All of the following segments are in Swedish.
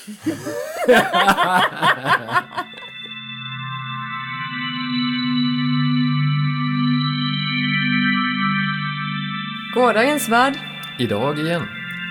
Gårdagens värld. Idag igen.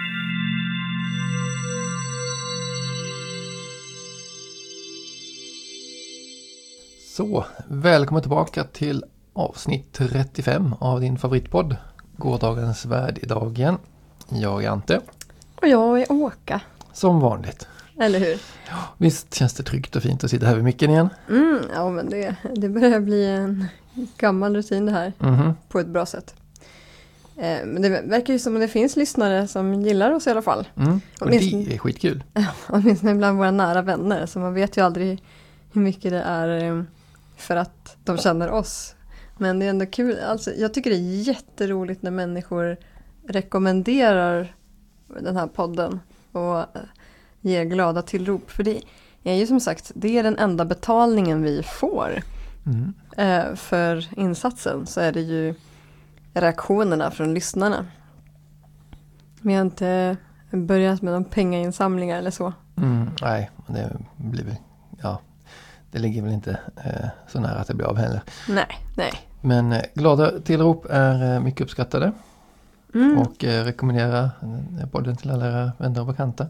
Så, välkommen tillbaka till avsnitt 35 av din favoritpodd. Gårdagens värld idag igen. Jag är Ante. Och jag är Åka. Som vanligt. Eller hur? Ja, visst känns det tryggt och fint att sitta här vid micken igen. Ja, men det börjar bli en gammal rutin det här. På ett bra sätt. Men det verkar ju som att det finns lyssnare som gillar oss i alla fall. Och det är skitkul. Åtminstone bland våra nära vänner. Så man vet ju aldrig hur mycket det är för att de känner oss. Men det är ändå kul. Alltså, jag tycker det är jätteroligt när människor rekommenderar den här podden och ger glada tillrop. För det är ju som sagt, det är den enda betalningen vi får för insatsen. Så är det ju reaktionerna från lyssnarna. Vi har inte börjat med någon pengainsamlingar eller så. Nej, det blir väl, det ligger väl inte så nära att det blir av heller. Nej. Men glada tillrop är mycket uppskattade. Och rekommendera podden till alla era vänner och bekanta.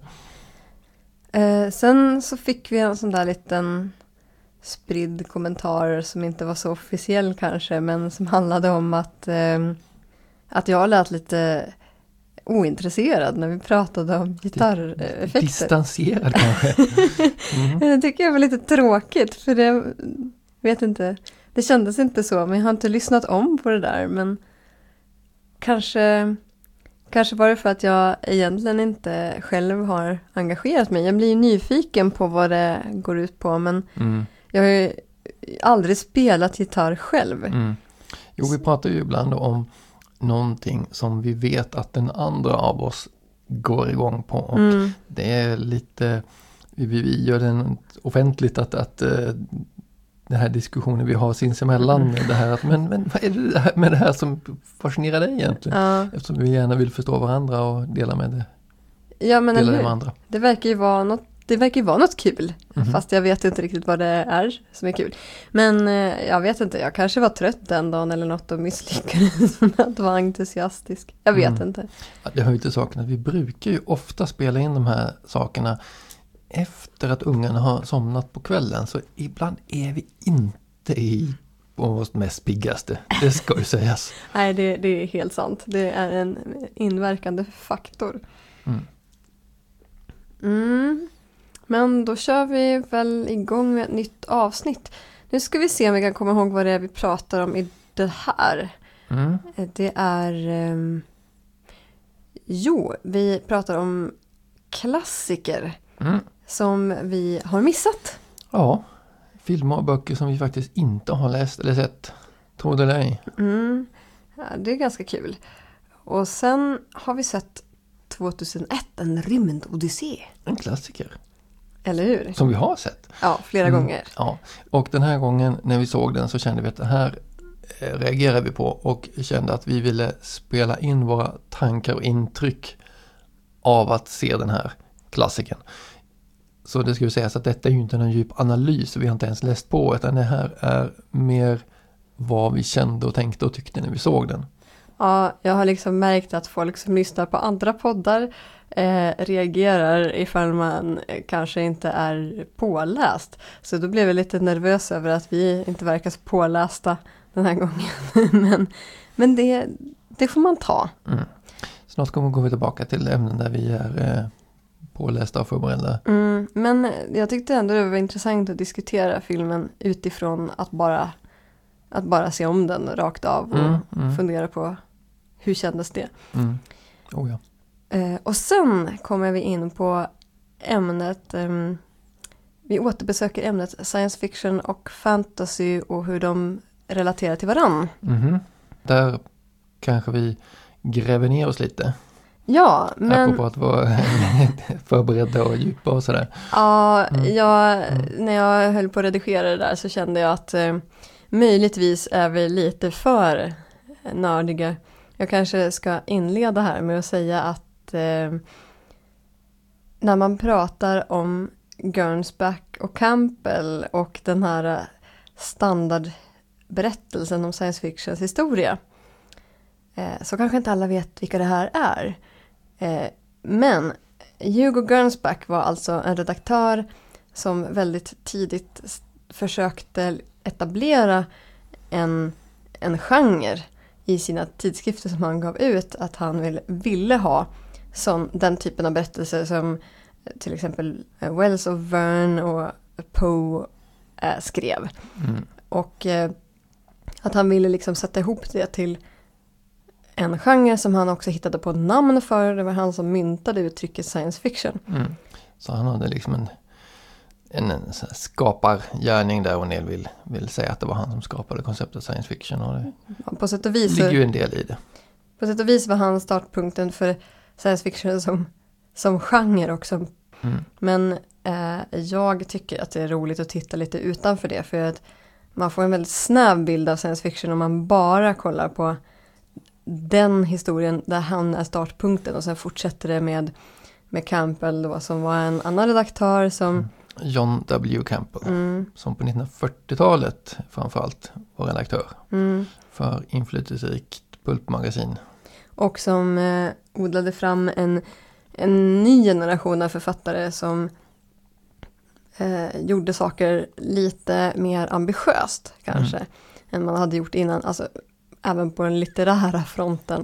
Sen så fick vi en sån där liten spridd kommentar som inte var så officiell kanske, men som handlade om att jag lät lite ointresserad när vi pratade om gitarreffekter. Distanserad kanske. Det tycker jag var lite tråkigt, för det vet inte, det kändes inte så, men jag har inte lyssnat om på det där, men kanske var det för att jag egentligen inte själv har engagerat mig. Jag blir nyfiken på vad det går ut på, men jag har ju aldrig spelat gitarr själv. Jo, vi pratar ju ibland om någonting som vi vet att den andra av oss går igång på. Och det är lite, vi gör den offentligt att den här diskussionen vi har sinsemellan, det här att men vad är det med det här som fascinerar dig egentligen? Eftersom vi gärna vill förstå varandra och dela med det. Ja, men dela det med andra. Det verkar ju vara något kul. Fast jag vet inte riktigt vad det är som är kul. Men jag vet inte, jag kanske var trött den dagen eller något och misslyckades med att vara entusiastisk. Jag vet inte. Ja, det hör ju till saken att vi brukar ju ofta spela in de här sakerna efter att ungarna har somnat på kvällen, så ibland är vi inte på vårt mest piggaste. Det ska ju sägas. Nej, det är helt sant. Det är en inverkande faktor. Men då kör vi väl igång med ett nytt avsnitt. Nu ska vi se om vi kan komma ihåg vad det är vi pratar om i det här. Det är... vi pratar om klassiker. Som vi har missat. Ja, filmer och böcker som vi faktiskt inte har läst eller sett. Tror det eller ej. Ja, det är ganska kul. Och sen har vi sett 2001, en rymdodyssé. En klassiker. Eller hur? Som vi har sett. Ja, flera gånger. Ja, och den här gången när vi såg den så kände vi att det här reagerade vi på. Och kände att vi ville spela in våra tankar och intryck av att se den här klassiken. Så det ska ju sägas att detta är ju inte en djup analys, vi har inte ens läst på, utan det här är mer vad vi kände och tänkte och tyckte när vi såg den. Ja, jag har liksom märkt att folk som lyssnar på andra poddar reagerar ifall man kanske inte är påläst. Så då blev jag lite nervös över att vi inte verkar så pålästa den här gången. men det får man ta. Snart går vi tillbaka till ämnen där vi är pålästa och förberedda. Men jag tyckte ändå det var intressant att diskutera filmen utifrån att bara se om den rakt av och fundera på hur kändes det. Oh, ja. Och sen kommer vi in på ämnet, vi återbesöker ämnet science fiction och fantasy och hur de relaterar till varann. Där kanske vi gräver ner oss lite. Ja, men... Apropå att vara förberedda och djupa och sådär. Ja, när jag höll på att redigera det där så kände jag att möjligtvis är vi lite för nördiga. Jag kanske ska inleda här med att säga att när man pratar om Gernsback och Campbell och den här standardberättelsen om science fictions historia, så kanske inte alla vet vilka det här är. Men Hugo Gernsback var alltså en redaktör som väldigt tidigt försökte etablera en genre i sina tidskrifter som han gav ut, att han ville ha som den typen av berättelser som till exempel Wells och Verne och Poe skrev. Och att han ville liksom sätta ihop det till en genre som han också hittade på namn för. Det var han som myntade uttrycket science fiction. Så han hade liksom en skapargärning där, och en del vill säga att det var han som skapade konceptet science fiction. Och det på sätt och vis ligger ju en del i det. På sätt och vis var han startpunkten för science fiction som genre också. Men jag tycker att det är roligt att titta lite utanför det, för att man får en väldigt snäv bild av science fiction om man bara kollar på den historien där han är startpunkten, och sen fortsätter det med Campbell då, som var en annan redaktör som John W. Campbell, som på 1940-talet framförallt var redaktör för inflytelserikt pulpmagasin. Och som odlade fram en ny generation av författare som gjorde saker lite mer ambitiöst kanske än man hade gjort innan. Alltså även på den litterära fronten.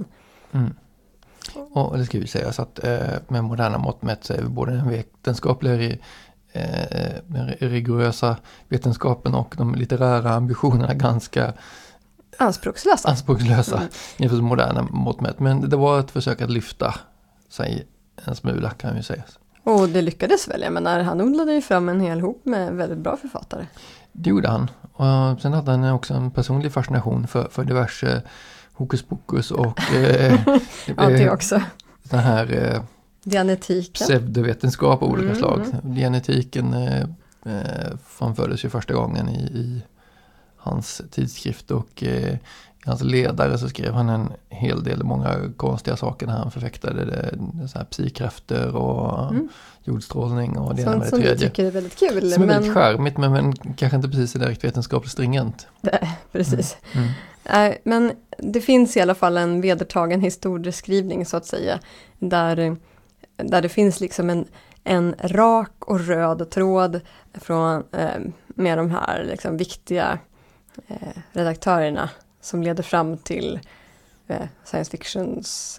Och det ska vi säga så att med moderna mått mätt så är vi både den vetenskapliga den rigorösa vetenskapen och de litterära ambitionerna ganska anspråkslösa inför moderna mått mätt. Men det var ett försök att lyfta sig en smula, kan vi säga. Och det lyckades väl, jag menar, han odlade ju fram en hel hop med väldigt bra författare. Det gjorde han. Och sen hade han också en personlig fascination för diverse hokus pokus och ja, det också. Den här dianetiken. Pseudovetenskap av olika slag. Dianetiken framfördes ju första gången i hans tidskrift, och i hans ledare så skrev han en hel del, många konstiga saker när han förfäktade det så här psykrafter och jordstrålning och det ena med det tredje. Som du tycker är väldigt kul. Som är väldigt charmigt, men kanske inte precis direkt vetenskapligt stringent. Precis. Men det finns i alla fall en vedertagen historieskrivning så att säga, där det finns liksom en rak och röd tråd från, med de här liksom viktiga redaktörerna som leder fram till science fictions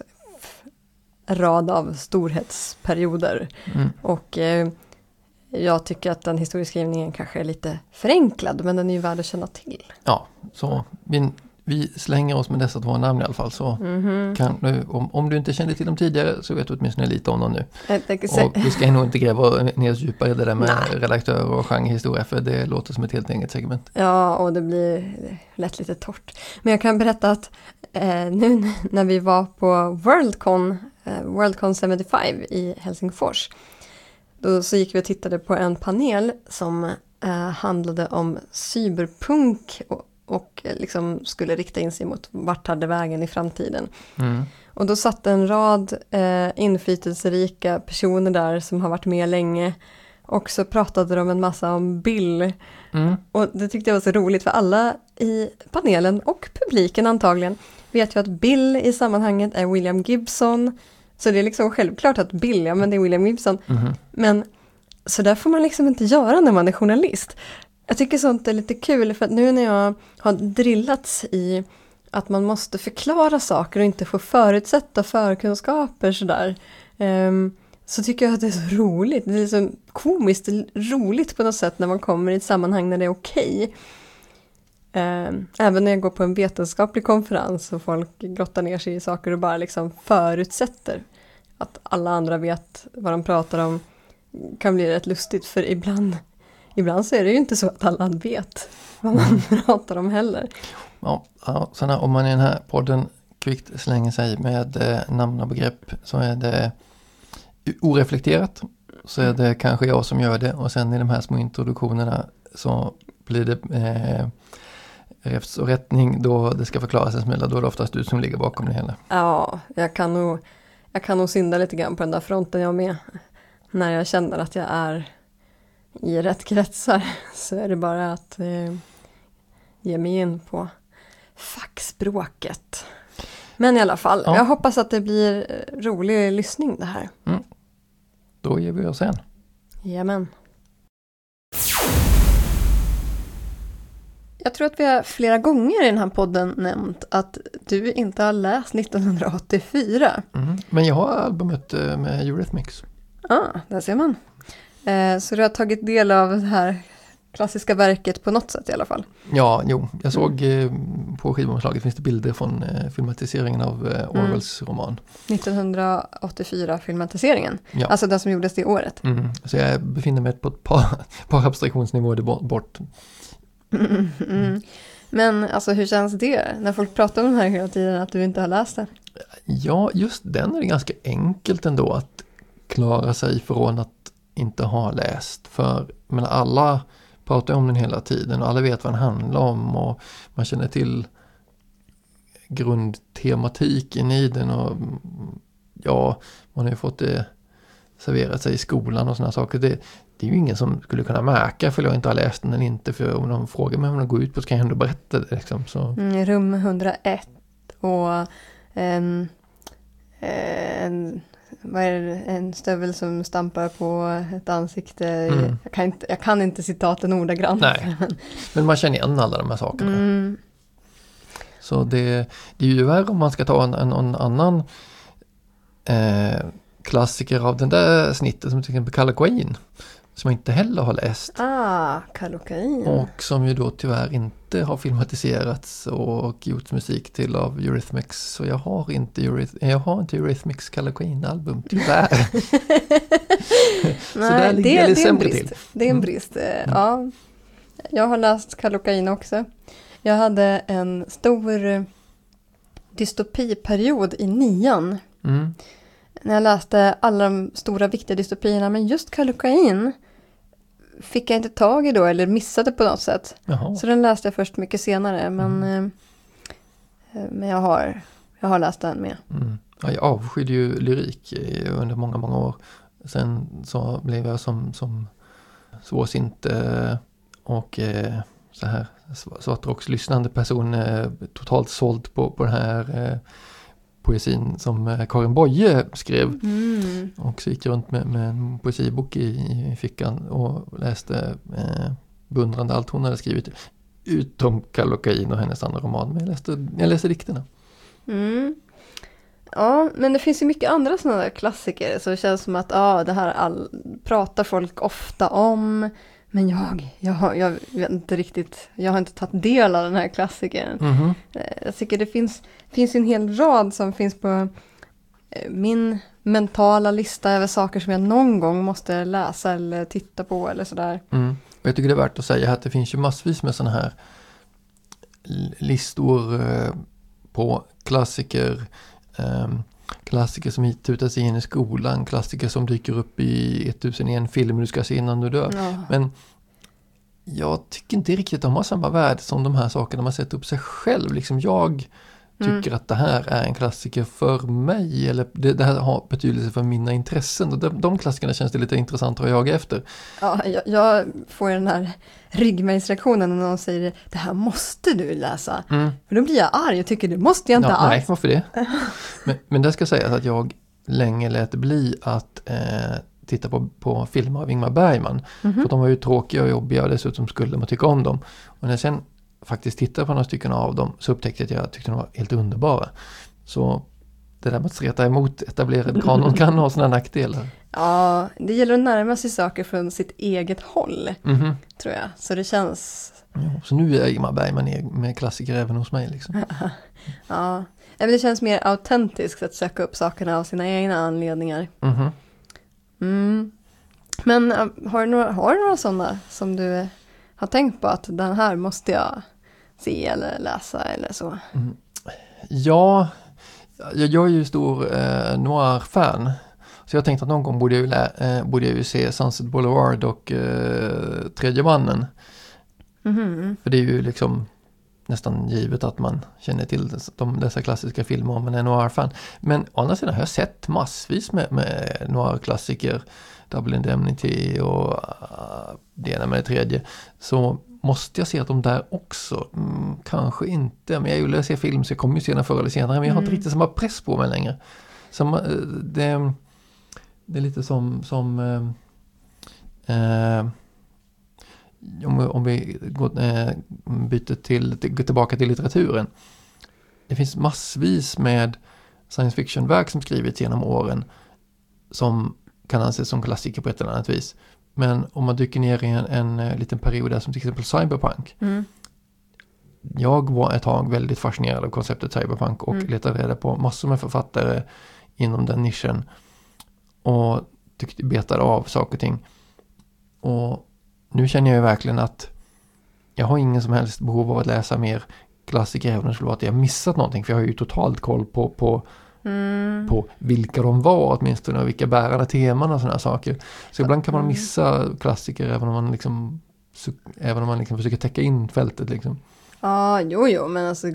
rad av storhetsperioder. Och jag tycker att den historieskrivningen kanske är lite förenklad, men den är ju värd att känna till. Ja, så vi slänger oss med dessa två namn i alla fall. Så kan du, om du inte kände till dem tidigare så vet du åtminstone lite om dem nu. Och vi ska nog inte gräva ner djupare i det där med redaktör och genrehistoria, för det låter som ett helt eget segment. Ja, och det blir lätt lite torrt. Men jag kan berätta att nu när vi var på Worldcon 75 i Helsingfors, då så gick vi och tittade på en panel som handlade om cyberpunk och liksom skulle rikta in sig mot vart hade vägen i framtiden. Och då satt en rad inflytelserika personer där som har varit med länge, och så pratade de en massa om Bill. Och det tyckte jag var så roligt, för alla i panelen och publiken antagligen vet ju att Bill i sammanhanget är William Gibson. Så det är liksom självklart att Bill, ja men det är William Gibson. Men så där får man liksom inte göra när man är journalist. Jag tycker sånt är lite kul, för att nu när jag har drillats i att man måste förklara saker och inte få förutsätta förkunskaper sådär, så tycker jag att det är så roligt. Det är liksom komiskt roligt på något sätt när man kommer i ett sammanhang när det är okej. Även när jag går på en vetenskaplig konferens och folk grottar ner sig i saker och bara liksom förutsätter att alla andra vet vad de pratar om, kan bli rätt lustigt, för ibland så är det ju inte så att alla vet vad man pratar om heller. Ja, så om man i den här podden kvickt slänger sig med namn och begrepp så är det oreflekterat, så är det kanske jag som gör det, och sen i de här små introduktionerna så blir det räfts och rättning då det ska förklaras en smula, då är det oftast du som ligger bakom det hela. Ja, jag kan nog synda lite grann på den där fronten jag med. när jag känner att jag är i rätt kretsar så är det bara att ge mig in på fackspråket. Men i alla fall, jag hoppas att det blir rolig lyssning det här. Då ger vi oss sen. Jajamän. Jag tror att vi har flera gånger i den här podden nämnt att du inte har läst 1984. Men jag har albumet med Eurythmics. Där ser man. Så du har tagit del av det här klassiska verket på något sätt i alla fall. Ja, jag såg på skivomslaget finns det bilder från filmatiseringen av Orwells roman. 1984 filmatiseringen. Ja. Alltså den som gjordes det året. Så jag befinner mig på ett par abstraktionsnivåer bort. Men alltså hur känns det när folk pratar om den här hela tiden att du inte har läst den? Ja, just den är det ganska enkelt ändå att klara sig från att inte ha läst. För men alla pratar om den hela tiden och alla vet vad den handlar om och man känner till grundtematiken i den och ja, man har ju fått det serverat sig i skolan och sådana saker. Det är ju ingen som skulle kunna märka för jag inte har läst den eller inte, för om de frågar mig om de går ut på så kan jag ändå berätta det liksom, så. Rum 101 och vad är det, en stövel som stampar på ett ansikte. Jag kan inte citaten ordagrant. Nej, men man känner igen alla de här sakerna. Så det är ju värre om man ska ta en annan klassiker av den där snittet som till exempel Kallocain, som jag inte heller har läst. Kallocain. Och som ju då tyvärr inte har filmatiserats och gjorts musik till av Eurythmics. Så jag har inte Eurythmics Kallocain-album, tyvärr. Så där ligger det sämre till. Det är en brist. Ja. Jag har läst Kallocain också. Jag hade en stor dystopiperiod i 9:an. När jag läste alla de stora viktiga dystopierna, men just Kallocain fick jag inte tag i då eller missade på något sätt. Jaha. Så den läste jag först mycket senare, men jag har läst den med. Ja, jag avskydde ju lyrik under många, många år. Sen så blev jag som svårsint och så här svartrockslyssnande person totalt såld på den här poesin som Karin Boye skrev. Och så gick jag runt med en poesibok i fickan och läste beundrande allt hon hade skrivit utom Kallocain och hennes andra roman. Men jag läste dikterna. Ja, men det finns ju mycket andra sådana där klassiker, så det känns som att det här pratar folk ofta om, men jag vet inte riktigt, jag har inte tagit del av den här klassikern. Jag tycker det finns en hel rad som finns på min mentala lista över saker som jag någon gång måste läsa eller titta på eller sådär. Och jag tycker det är värt att säga att det finns ju massvis med sådana här listor på klassiker som hittar sig in i skolan, klassiker som dyker upp i 1001 filmer du ska se innan du dör. Ja. Men jag tycker inte riktigt att de har samma värde som de här sakerna man sätter upp sig själv. Liksom jag tycker att det här är en klassiker för mig, eller det här har betydelse för mina intressen. Och de klassikerna känns det lite intressant att jaga efter. Ja, jag får den här ryggmärgsreaktionen när någon säger det här måste du läsa. För då blir jag arg och tycker det måste jag inte alls. Nej, varför det? men det ska sägas att jag länge lät bli att titta på filmer av Ingmar Bergman. För de var ju tråkiga och jobbiga och dessutom skulle man tycka om dem. Och när jag sen faktiskt tittade på några stycken av dem så upptäckte jag att jag tyckte de var helt underbara. Så det där med att streta emot etablerad kanon kan ha sådana nackdelar. Ja, det gäller att närma sig saker från sitt eget håll, tror jag. Så det känns... Ja, så nu är Ingmar Bergman med klassiker även hos mig. Liksom. Ja, men det känns mer autentiskt att söka upp sakerna av sina egna anledningar. Men har du några sådana som du har tänkt på att den här måste jag se eller läsa eller så? Ja, jag är ju stor noir-fan. Så jag tänkte att någon gång borde jag ju se Sunset Boulevard och Tredje mannen. För det är ju liksom nästan givet att man känner till dessa klassiska filmer om man är noir-fan. Men å andra sidan har jag sett massvis med noir-klassiker. Double Indemnity och det ena med det tredje, så måste jag se att de där också, kanske inte, men jag gillar att se film så jag kommer ju se den förr eller senare, men jag har inte riktigt samma press på mig längre. Det är lite som om vi går tillbaka till litteraturen. Det finns massvis med science fiction-verk som skrivits genom åren som kan anses som klassiker på ett eller annat vis. Men om man dyker ner i en liten period där, som till exempel cyberpunk. Jag var ett tag väldigt fascinerad av konceptet cyberpunk och letade reda på massor med författare inom den nischen och betade av saker och ting. Och nu känner jag ju verkligen att jag har ingen som helst behov av att läsa mer klassiker, även om det skulle vara att jag missat någonting, för jag har ju totalt koll på vilka de var åtminstone och vilka bärande teman och sådana här saker. Så ibland kan man missa klassiker även om man liksom försöker täcka in fältet liksom. Ja, jo, men alltså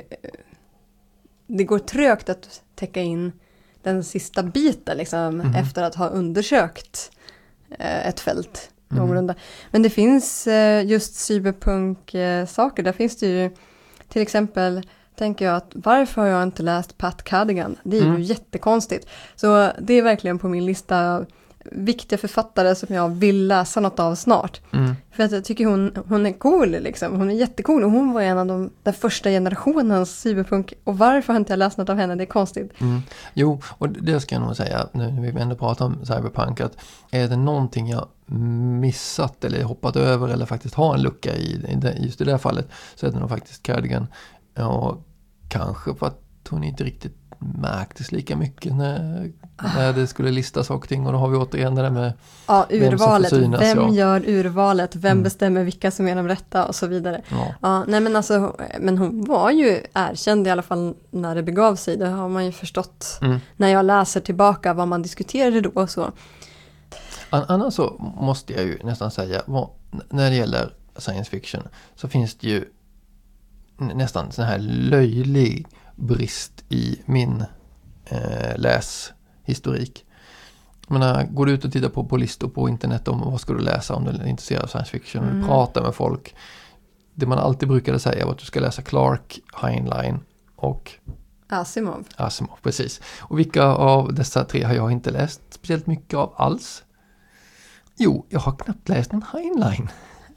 det går trögt att täcka in den sista biten liksom, efter att ha undersökt ett fält någorlunda. Men det finns just cyberpunk-saker. Där finns det ju till exempel, tänker jag, att varför har jag inte läst Pat Cadigan? Det är ju jättekonstigt. Så det är verkligen på min lista av viktiga författare som jag vill läsa något av snart. För att jag tycker hon är cool liksom. Hon är jättecool och hon var en av den första generationens cyberpunk. Och varför har inte jag läst något av henne? Det är konstigt. Jo, och det ska jag nog säga nu när vi ändå pratar om cyberpunk, att är det någonting jag missat eller hoppat över eller faktiskt har en lucka i just det där fallet, så är det nog faktiskt Cardigan. Och kanske för att hon inte riktigt märktes lika mycket när det skulle listas och ting, och då har vi återigen det där med urvalet, vem gör urvalet, vem bestämmer vilka som är de rätta och så vidare. Nej, men alltså, men hon var ju erkänd i alla fall när det begav sig, det har man ju förstått när jag läser tillbaka vad man diskuterade då och så. Annars så måste jag ju nästan säga, när det gäller science fiction så finns det ju nästan sån här löjlig brist i min läshistorik. Går du ut och tittar på listor på internet om vad ska du läsa om du är intresserad av science fiction och pratar med folk. Det man alltid brukade säga var att du ska läsa Clarke, Heinlein och Asimov, precis. Och vilka av dessa tre har jag inte läst speciellt mycket av alls? Jo, jag har knappt läst en Heinlein.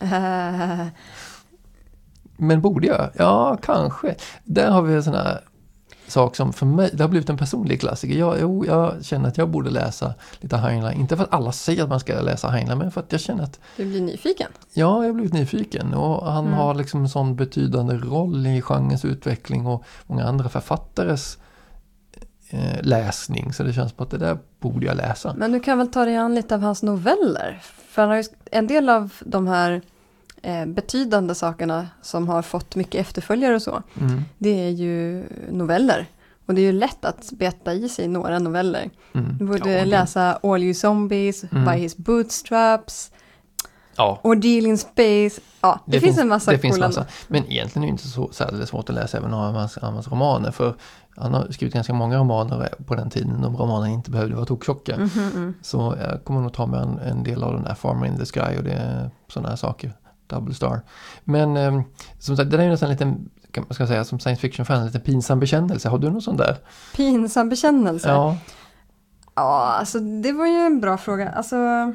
Men borde jag? Ja, kanske. Där har vi en sån här sak som för mig, det har blivit en personlig klassiker. Jag känner att jag borde läsa lite Heinlein. Inte för att alla säger att man ska läsa Heinlein, men för att jag känner att... Du blir nyfiken? Ja, jag har blivit nyfiken. Och han har liksom en sån betydande roll i genrens utveckling och många andra författares läsning. Så det känns på att det där borde jag läsa. Men du kan väl ta dig an lite av hans noveller? För han har ju en del av de här betydande sakerna som har fått mycket efterföljare och så. Det är ju noveller. Och det är ju lätt att beta i sig några noveller. Du borde läsa All You Zombies, By His Bootstraps, Ordeal in Space. Ja, det finns en massa coola. Men egentligen är det inte så särskilt svårt att läsa även av hans romaner. För han har skrivit ganska många romaner på den tiden de romanerna inte behövde vara toktjocka. Så jag kommer nog ta med en del av den där Farmer in the Sky och det sådana här saker. Double Star. Men som sagt, det är ju nästan lite, kan man ska säga, som science fiction-fan, lite pinsam bekännelse. Har du någon sån där? Pinsam bekännelse? Ja. Ja, alltså det var ju en bra fråga. Alltså,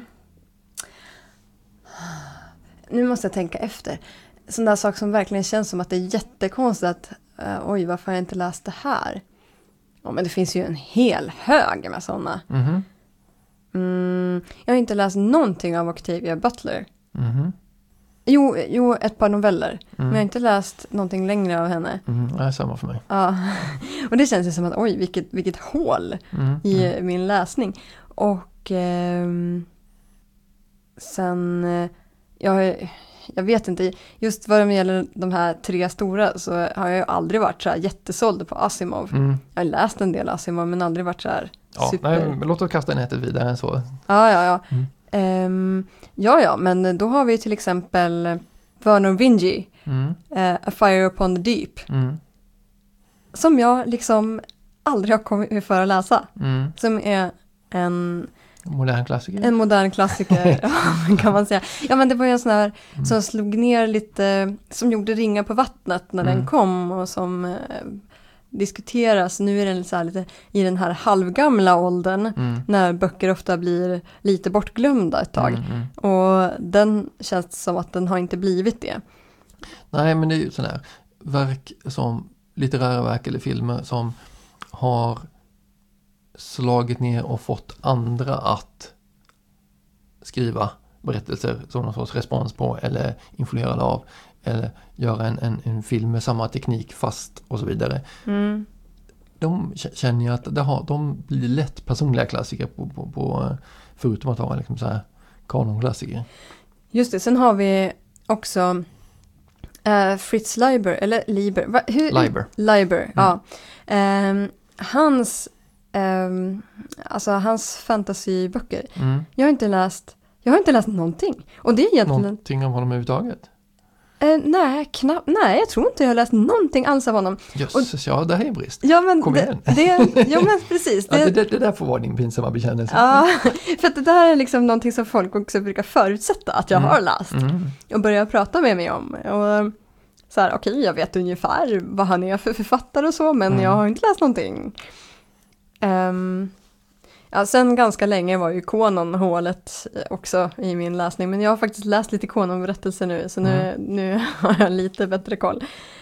nu måste jag tänka efter. Sån där sak som verkligen känns som att det är jättekonstigt att oj, varför har jag inte läst det här? Ja, men det finns ju en hel hög med sådana. Jag har inte läst någonting av Octavia Butler. Jo, ett par noveller. Men jag har inte läst någonting längre av henne. Det är samma för mig. Ja, och det känns ju som att oj, vilket hål i min läsning. Och sen jag vet inte, just vad det gäller de här tre stora så har jag ju aldrig varit så här jättesåld på Asimov. Jag har läst en del Asimov men aldrig varit så här super... Nej, låt oss kasta nätet vidare än så. Ja. Men då har vi till exempel Vernor Vinge, A Fire Upon the Deep, som jag liksom aldrig har kommit för att läsa. Som är Modern klassiker. En modern klassiker, kan man säga. Ja, men det var ju en sån här som slog ner lite, som gjorde Ringar på vattnet när den kom och som diskuteras. Nu är den så här lite i den här halvgamla åldern när böcker ofta blir lite bortglömda ett tag. Och den känns som att den har inte blivit det. Nej, men det är ju sådana här verk som litterära verk eller filmer som har slagit ner och fått andra att skriva berättelser som någon sorts respons på eller influerade av eller göra en film med samma teknik fast och så vidare. De känner ju att de blir lätt personliga klassiker på förutom att vara liksom så här kanonklassiker. Just det, sen har vi också Fritz Leiber, eller Lieber. Leiber, ja. Hans fantasyböcker. Jag har inte läst någonting. Och det är egentligen någonting om honom överhuvudtaget? Nej, jag tror inte jag har läst någonting alls av honom. Jösses, ja, det här är en brist. Ja, men kom igen. Ja, men precis. Det där får vara din pinsamma bekännelse. Ja, för att det där är liksom någonting som folk också brukar förutsätta att jag har läst. Och börja prata med mig om. Och så här, okej, jag vet ungefär vad han är för författare och så, men jag har inte läst någonting. Sen ganska länge var ju Conan-hålet också i min läsning, men jag har faktiskt läst lite Conan-berättelser nu, så nu har jag lite bättre koll.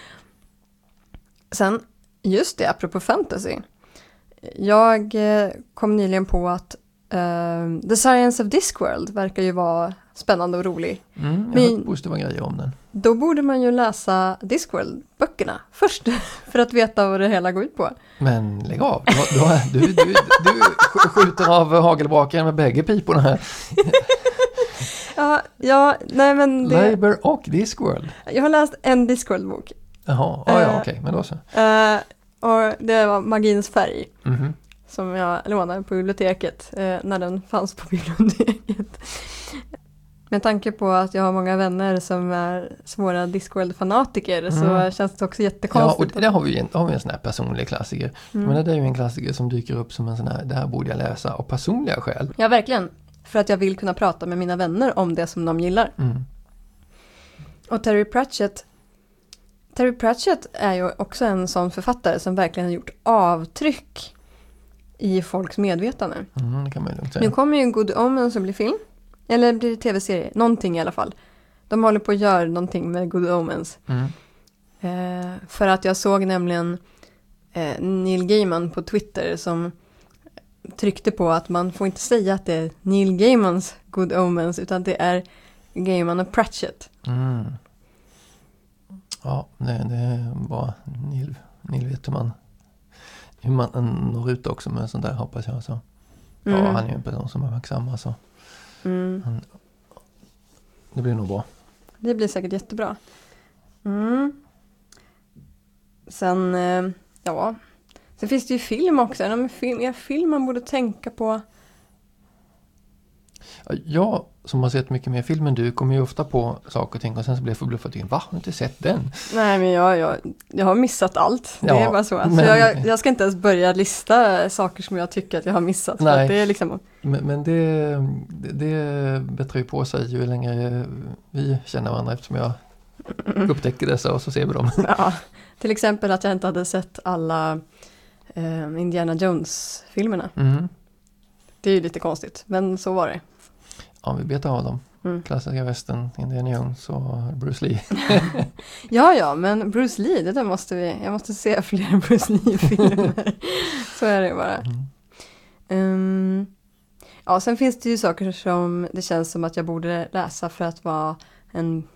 Sen, just det, apropå fantasy. Jag kom nyligen på att The Science of Discworld verkar ju vara spännande och rolig. Jag har hört positiva grejer om den. Då borde man ju läsa Discworld-böckerna först för att veta vad det hela går ut på. Men lägg av. Du skjuter av hagelbraken med bägge piporna här. Nej men det... Leiber och Discworld. Jag har läst en Discworld-bok. Jaha, okej, men då så. Och det var Magins färg. Som jag lånade på biblioteket när den fanns på biblioteket. Med tanke på att jag har många vänner som är svåra Discworld-fanatiker så känns det också jättekonstigt. Ja, och där har vi en sån här personlig klassiker. Men det är ju en klassiker som dyker upp som en sån här, det här borde jag läsa av personliga skäl. Ja, verkligen. För att jag vill kunna prata med mina vänner om det som de gillar. Och Terry Pratchett är ju också en sån författare som verkligen har gjort avtryck i folks medvetande. Det kan man ju lugnt säga. Nu kommer ju Good Omens som blir film. Eller blir det tv-serie? Någonting i alla fall. De håller på att göra någonting med Good Omens. För att jag såg nämligen Neil Gaiman på Twitter som tryckte på att man får inte säga att det är Neil Gaimans Good Omens utan det är Gaiman och Pratchett. Ja, det var Neil vet hur man når ut också med sånt där, hoppas jag. Så. Ja, han är ju en person som är verksam. Alltså. Det blir nog bra. Det blir säkert jättebra. Sen, sen finns det ju film också. Film man borde tänka på. Jag som har sett mycket mer film än du kommer ju ofta på saker och ting och sen så blir jag förbluffad. Va? Har du inte sett den? Nej, men jag har missat altt. Det är bara så. Alltså, jag ska inte ens börja lista saker som jag tycker att jag har missat. För att det är liksom... Men det bättrar ju på sig ju längre vi känner varandra eftersom jag upptäcker dessa och så ser vi dem. Ja, till exempel att jag inte hade sett alla Indiana Jones-filmerna. Det är ju lite konstigt, men så var det. Ja, vi betar av dem. Klassiska västern, Indiana Jones och Bruce Lee. Ja, men Bruce Lee, det där jag måste se fler Bruce Lee-filmer. Så är det bara. Sen finns det ju saker som det känns som att jag borde läsa för att vara en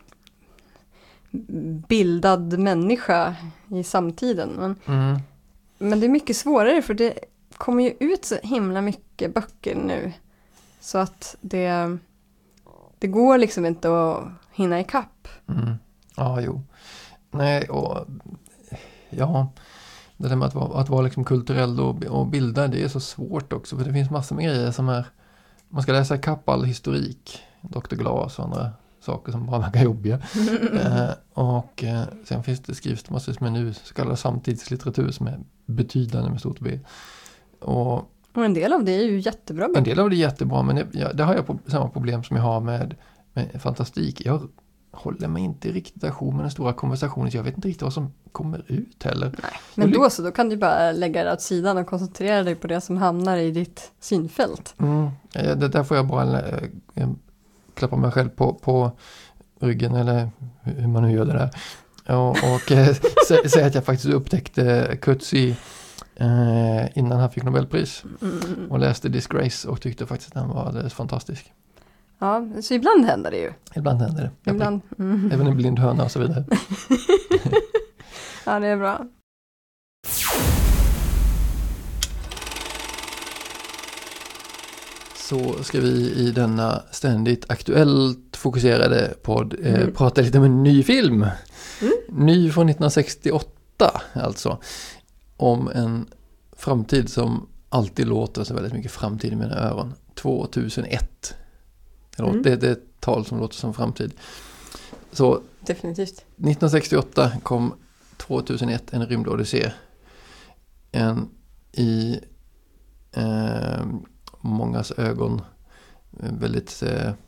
bildad människa i samtiden. Men det är mycket svårare för det kommer ju ut så himla mycket böcker nu. Så att det går liksom inte att hinna ikapp. Ja, jo. Nej, och ja, det där med att vara liksom kulturell och bildad, det är så svårt också. För det finns massor med grejer som är, man ska läsa ikapp all historik, Dr. Glas och andra saker som bara verkar jobbiga. Och sen finns det skrivs massor med nu så kallad samtidslitteratur som är betydande med stort B. Och Och en del av det är ju jättebra. En del av det är jättebra, men det har jag samma problem som jag har med fantastik. Jag håller mig inte riktigt ajour med den stora konversationen, så jag vet inte riktigt vad som kommer ut heller. Nej, men då kan du bara lägga det åt sidan och koncentrera dig på det som hamnar i ditt synfält. Det där får jag bara klappa mig själv på ryggen, eller hur man nu gör det där. Och säga att jag faktiskt upptäckte Coetzee innan han fick Nobelpris. Och läste Disgrace och tyckte faktiskt att han var alldeles fantastisk. Ja, så ibland händer det ju. Ibland händer det. Ibland. Även en blind höna och så vidare. Ja, det är bra. Så ska vi i denna ständigt aktuellt fokuserade podd prata lite om en ny film. Ny från 1968 alltså. Om en framtid som alltid låter så väldigt mycket framtid i mina öron. 2001. Det är ett tal som låter som framtid. Så definitivt. 1968 kom 2001 en rymdodyssé. En i mångas ögon väldigt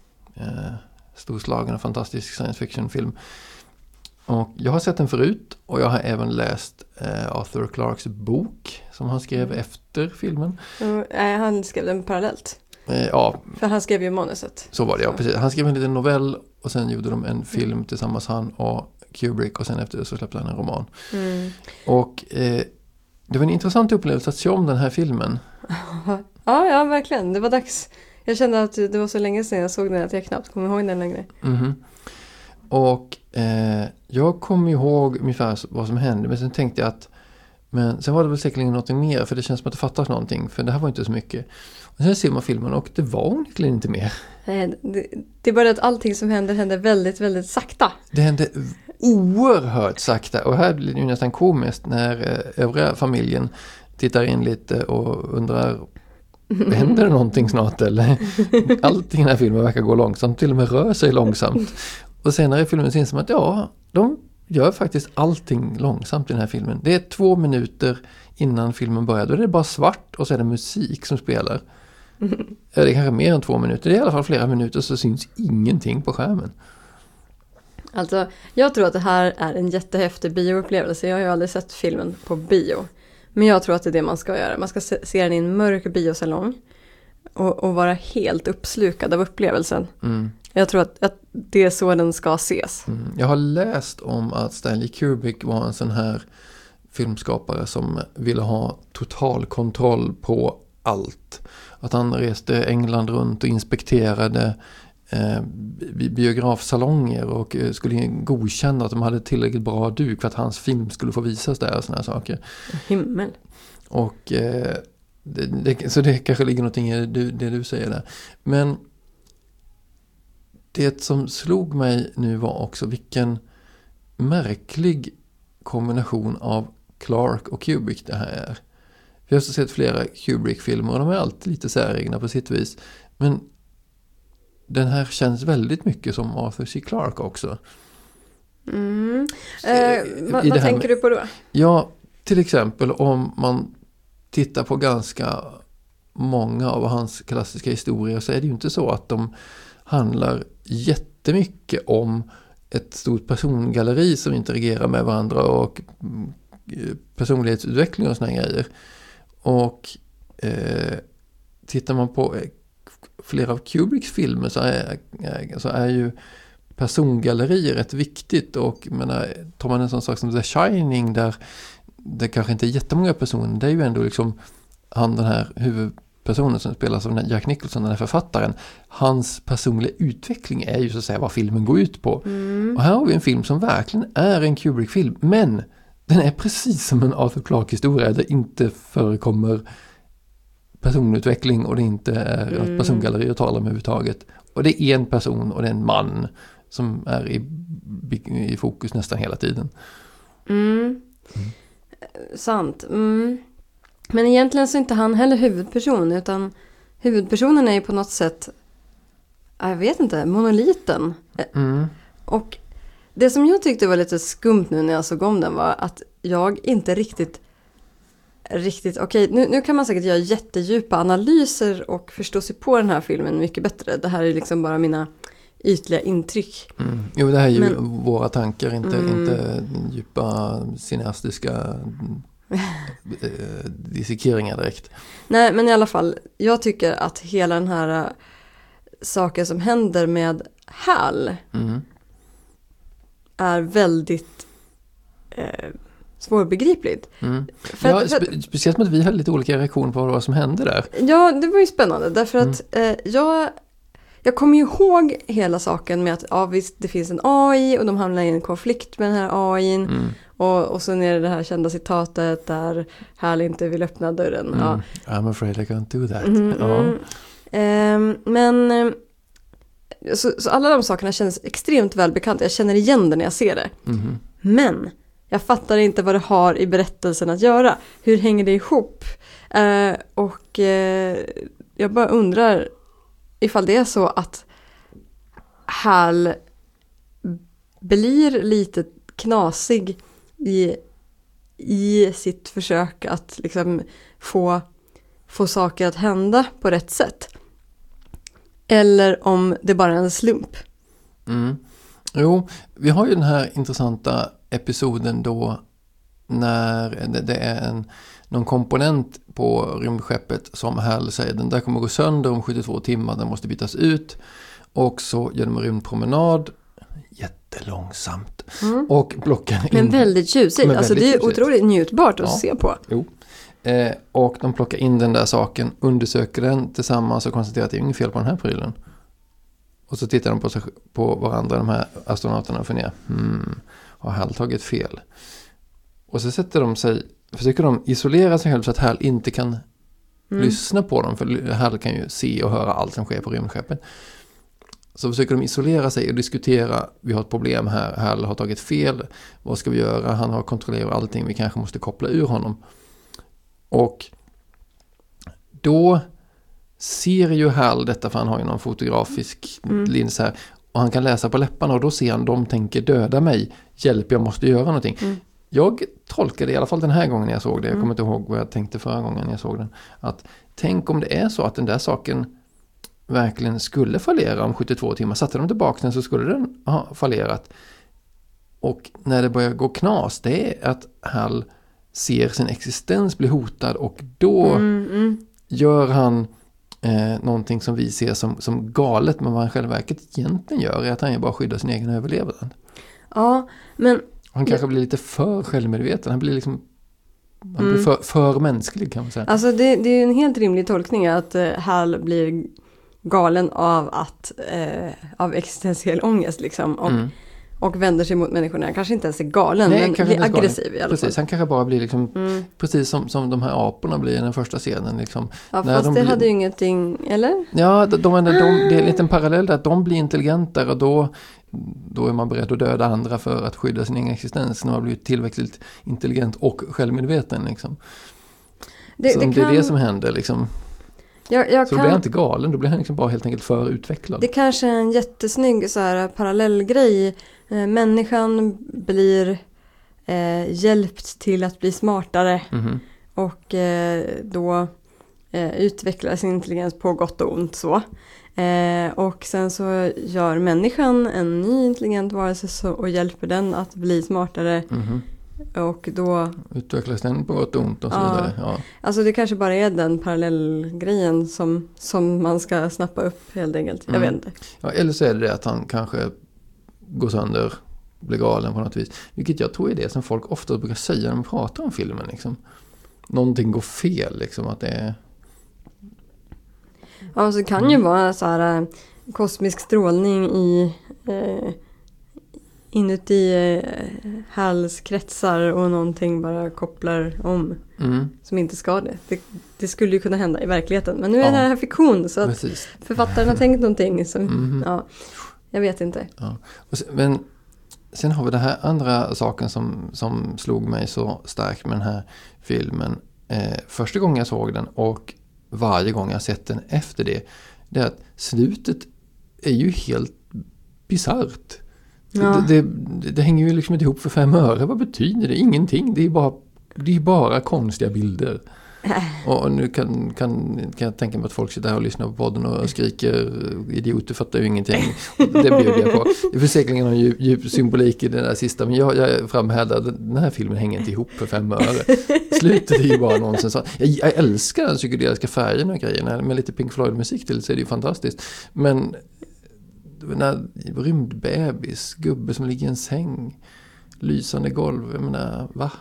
storslagen och fantastisk science fiction-film. Och jag har sett den förut, och jag har även läst Arthur Clarkes bok som han skrev efter filmen. Han skrev den parallellt. Ja. För han skrev ju manuset. Så var det, ja, precis. Han skrev en liten novell och sen gjorde de en film tillsammans, han och Kubrick, och sen efter det så släppte han en roman. Och det var en intressant upplevelse att se om den här filmen. Ja, verkligen. Det var dags. Jag kände att det var så länge sedan jag såg den att jag knappt kommer ihåg den längre. Och jag kom ihåg ungefär vad som hände, men sen tänkte jag men sen var det väl säkerligen någonting mer, för det känns som att det fattas någonting, för det här var inte så mycket. Och sen ser man filmen och det var onekligen inte mer. Det är bara att allting som hände väldigt, väldigt sakta. Det hände oerhört sakta, och här blir det ju nästan komiskt när övriga familjen tittar in lite och undrar, händer det någonting snart eller? Allting i den här filmen verkar gå långsamt, till och med rör sig långsamt. Och senare i filmen syns det att de gör faktiskt allting långsamt i den här filmen. Det är 2 minuter innan filmen börjar. Då är det bara svart och så är det musik som spelar. Det är kanske mer än 2 minuter. Det är i alla fall flera minuter, så syns ingenting på skärmen. Alltså, jag tror att det här är en jättehäftig bioupplevelse. Jag har ju aldrig sett filmen på bio. Men jag tror att det är det man ska göra. Man ska se den i en mörk biosalong. Och vara helt uppslukad av upplevelsen. Jag tror att det är så den ska ses. Jag har läst om att Stanley Kubrick var en sån här filmskapare som ville ha total kontroll på allt. Att han reste England runt och inspekterade biografsalonger och skulle godkänna att de hade tillräckligt bra duk för att hans film skulle få visas där och såna här saker. Himmel. Och så det kanske ligger någonting i det du säger där. Men det som slog mig nu var också vilken märklig kombination av Clarke och Kubrick det här är. Vi har sett flera Kubrick-filmer och de är alltid lite säregna på sitt vis. Men den här känns väldigt mycket som Arthur C. Clarke också. Vad tänker du på då? Ja, till exempel om man tittar på ganska många av hans klassiska historier, så är det ju inte så att de handlar jättemycket om ett stort persongalleri som interagerar med varandra och personlighetsutveckling och såna grejer. Och tittar man på flera av Kubricks filmer så är ju persongallerier rätt viktigt, och tar man en sån sak som The Shining där det kanske inte är jättemånga personer, det är ju ändå liksom han, den här huvudpersonen som spelas av Jack Nicholson, den här författaren, hans personliga utveckling är ju så att säga vad filmen går ut på. Och här har vi en film som verkligen är en Kubrick-film, men den är precis som en Arthur Clarke-historia där det inte förekommer personutveckling och det inte är något persongalleri att tala om överhuvudtaget. Och det är en person och det är en man som är i fokus nästan hela tiden. Sant. Men egentligen så är inte han heller huvudperson, utan huvudpersonen är ju på något sätt, jag vet inte, monoliten. Och det som jag tyckte var lite skumt nu när jag såg om den var att jag inte riktigt riktigt... Okej, nu kan man säkert göra jättedjupa analyser och förstå sig på den här filmen mycket bättre. Det här är liksom bara mina ytliga intryck. Jo, det här är ju våra tankar, inte djupa cineastiska dissekeringar direkt. Nej, men i alla fall, jag tycker att hela den här saker som händer med Hal är väldigt svårbegripligt. Speciellt med att vi hade lite olika reaktioner på vad som hände där. Ja, det var ju spännande därför att jag kommer ju ihåg hela saken med att visst, det finns en AI och de hamnar i en konflikt med den här AI:n och sen är det här kända citatet där Hal inte vill öppna dörren. Ja. I'm afraid I can't do that. Men så alla de sakerna känns extremt välbekanta. Jag känner igen det när jag ser det. Men jag fattar inte vad det har i berättelsen att göra. Hur hänger det ihop? Jag bara undrar ifall det är så att Hal blir lite knasig i sitt försök att liksom få saker att hända på rätt sätt. Eller om det bara är en slump. Jo, vi har ju den här intressanta episoden då när det är någon komponent på rymdskeppet som Hal säger, den där kommer gå sönder om 72 timmar, den måste bytas ut. Och så gör de en rymdpromenad jättelångsamt och plockar in... Men väldigt tjusigt, alltså det är otroligt njutbart att se på. Jo. Och de plockar in den där saken, undersöker den tillsammans och konstaterar att det är inget fel på den här prylen. Och så tittar de på varandra, de här astronauterna, och funderar, har Hal tagit fel? Och så försöker de isolera sig själv så att Hal inte kan lyssna på dem, för Hal kan ju se och höra allt som sker på rymdskeppet. Så försöker de isolera sig och diskutera, vi har ett problem här, Hal har tagit fel, vad ska vi göra? Han har kontrollerat allting, vi kanske måste koppla ur honom. Och då ser ju Hal detta, för han har ju någon fotografisk lins här, och han kan läsa på läpparna, och då ser han, de tänker döda mig, hjälp, jag måste göra någonting. Jag tolkade i alla fall den här gången jag såg det, jag kommer inte ihåg vad jag tänkte förra gången jag såg den, att tänk om det är så att den där saken verkligen skulle fallera om 72 timmar, satte de tillbaka den så skulle den ha fallerat. Och när det börjar gå knas, det är att Hal ser sin existens bli hotad, och då gör han någonting som vi ser som galet, men vad han själva verket egentligen gör är att han bara skyddar sin egen överlevnad. Ja, men... Han kanske blir lite för självmedveten, han blir för mänsklig, kan man säga. Alltså det är en helt rimlig tolkning att Hal blir galen av existentiell ångest liksom, och vänder sig mot människorna. Han kanske inte ens är galen, men blir aggressiv i alla fall. Precis, han kanske bara blir liksom, precis som de här aporna blir i den första scenen. Liksom, ja, fast det hade ju ingenting, eller? Ja, det är en liten parallell där, att de blir intelligentare, och då är man beredd att döda andra för att skydda sin egen existens när man blir tillräckligt intelligent och självmedveten. Liksom. Det är det som händer. Liksom. Så då blir han inte galen, då blir han liksom bara helt enkelt för utvecklad. Det kanske är en jättesnygg så här parallellgrej. Människan blir hjälpt till att bli smartare och då utvecklar sin intelligens på gott och ont så. Och sen så gör människan en ny intelligent varelse och hjälper den att bli smartare. Och då utvecklas den på gott och ont och så vidare. Ja. Alltså det kanske bara är den parallellgrejen som man ska snappa upp helt enkelt. Jag vet inte. Ja, eller så är det att han kanske går sönder, blir galen på något vis. Vilket jag tror är det som folk ofta brukar säga när de pratar om filmen. Liksom. Någonting går fel. Liksom, att det är... Ja, så det kan ju vara så här kosmisk strålning inuti halskretsar och någonting bara kopplar om som inte ska det. Det skulle ju kunna hända i verkligheten. Men nu är det här fiktion, så att författaren har tänkt någonting som, jag vet inte. Ja. Men sen har vi den här andra saken som slog mig så starkt med den här filmen. Första gången jag såg den och varje gång jag sett den efter det är att slutet är ju helt bizarrt. Ja. Det hänger ju liksom inte ihop för 5 öre. Vad betyder det? Ingenting. Det är bara det är bara konstiga bilder. Och nu kan jag tänka mig att folk sitter här och lyssnar på podden och skriker idioter fattar ju ingenting. Det bjuder jag på. Det är säkerligen någon djup symbolik i den där sista, men jag framhärdar att den här filmen hänger inte ihop för 5 öre. Slutet är ju bara nonsens. Jag älskar den psykedeliska färgen och grejerna med lite Pink Floyd-musik till så är det ju fantastiskt. Men den här rymdbebis, gubbe som ligger i en säng, lysande golv, jag menar, va?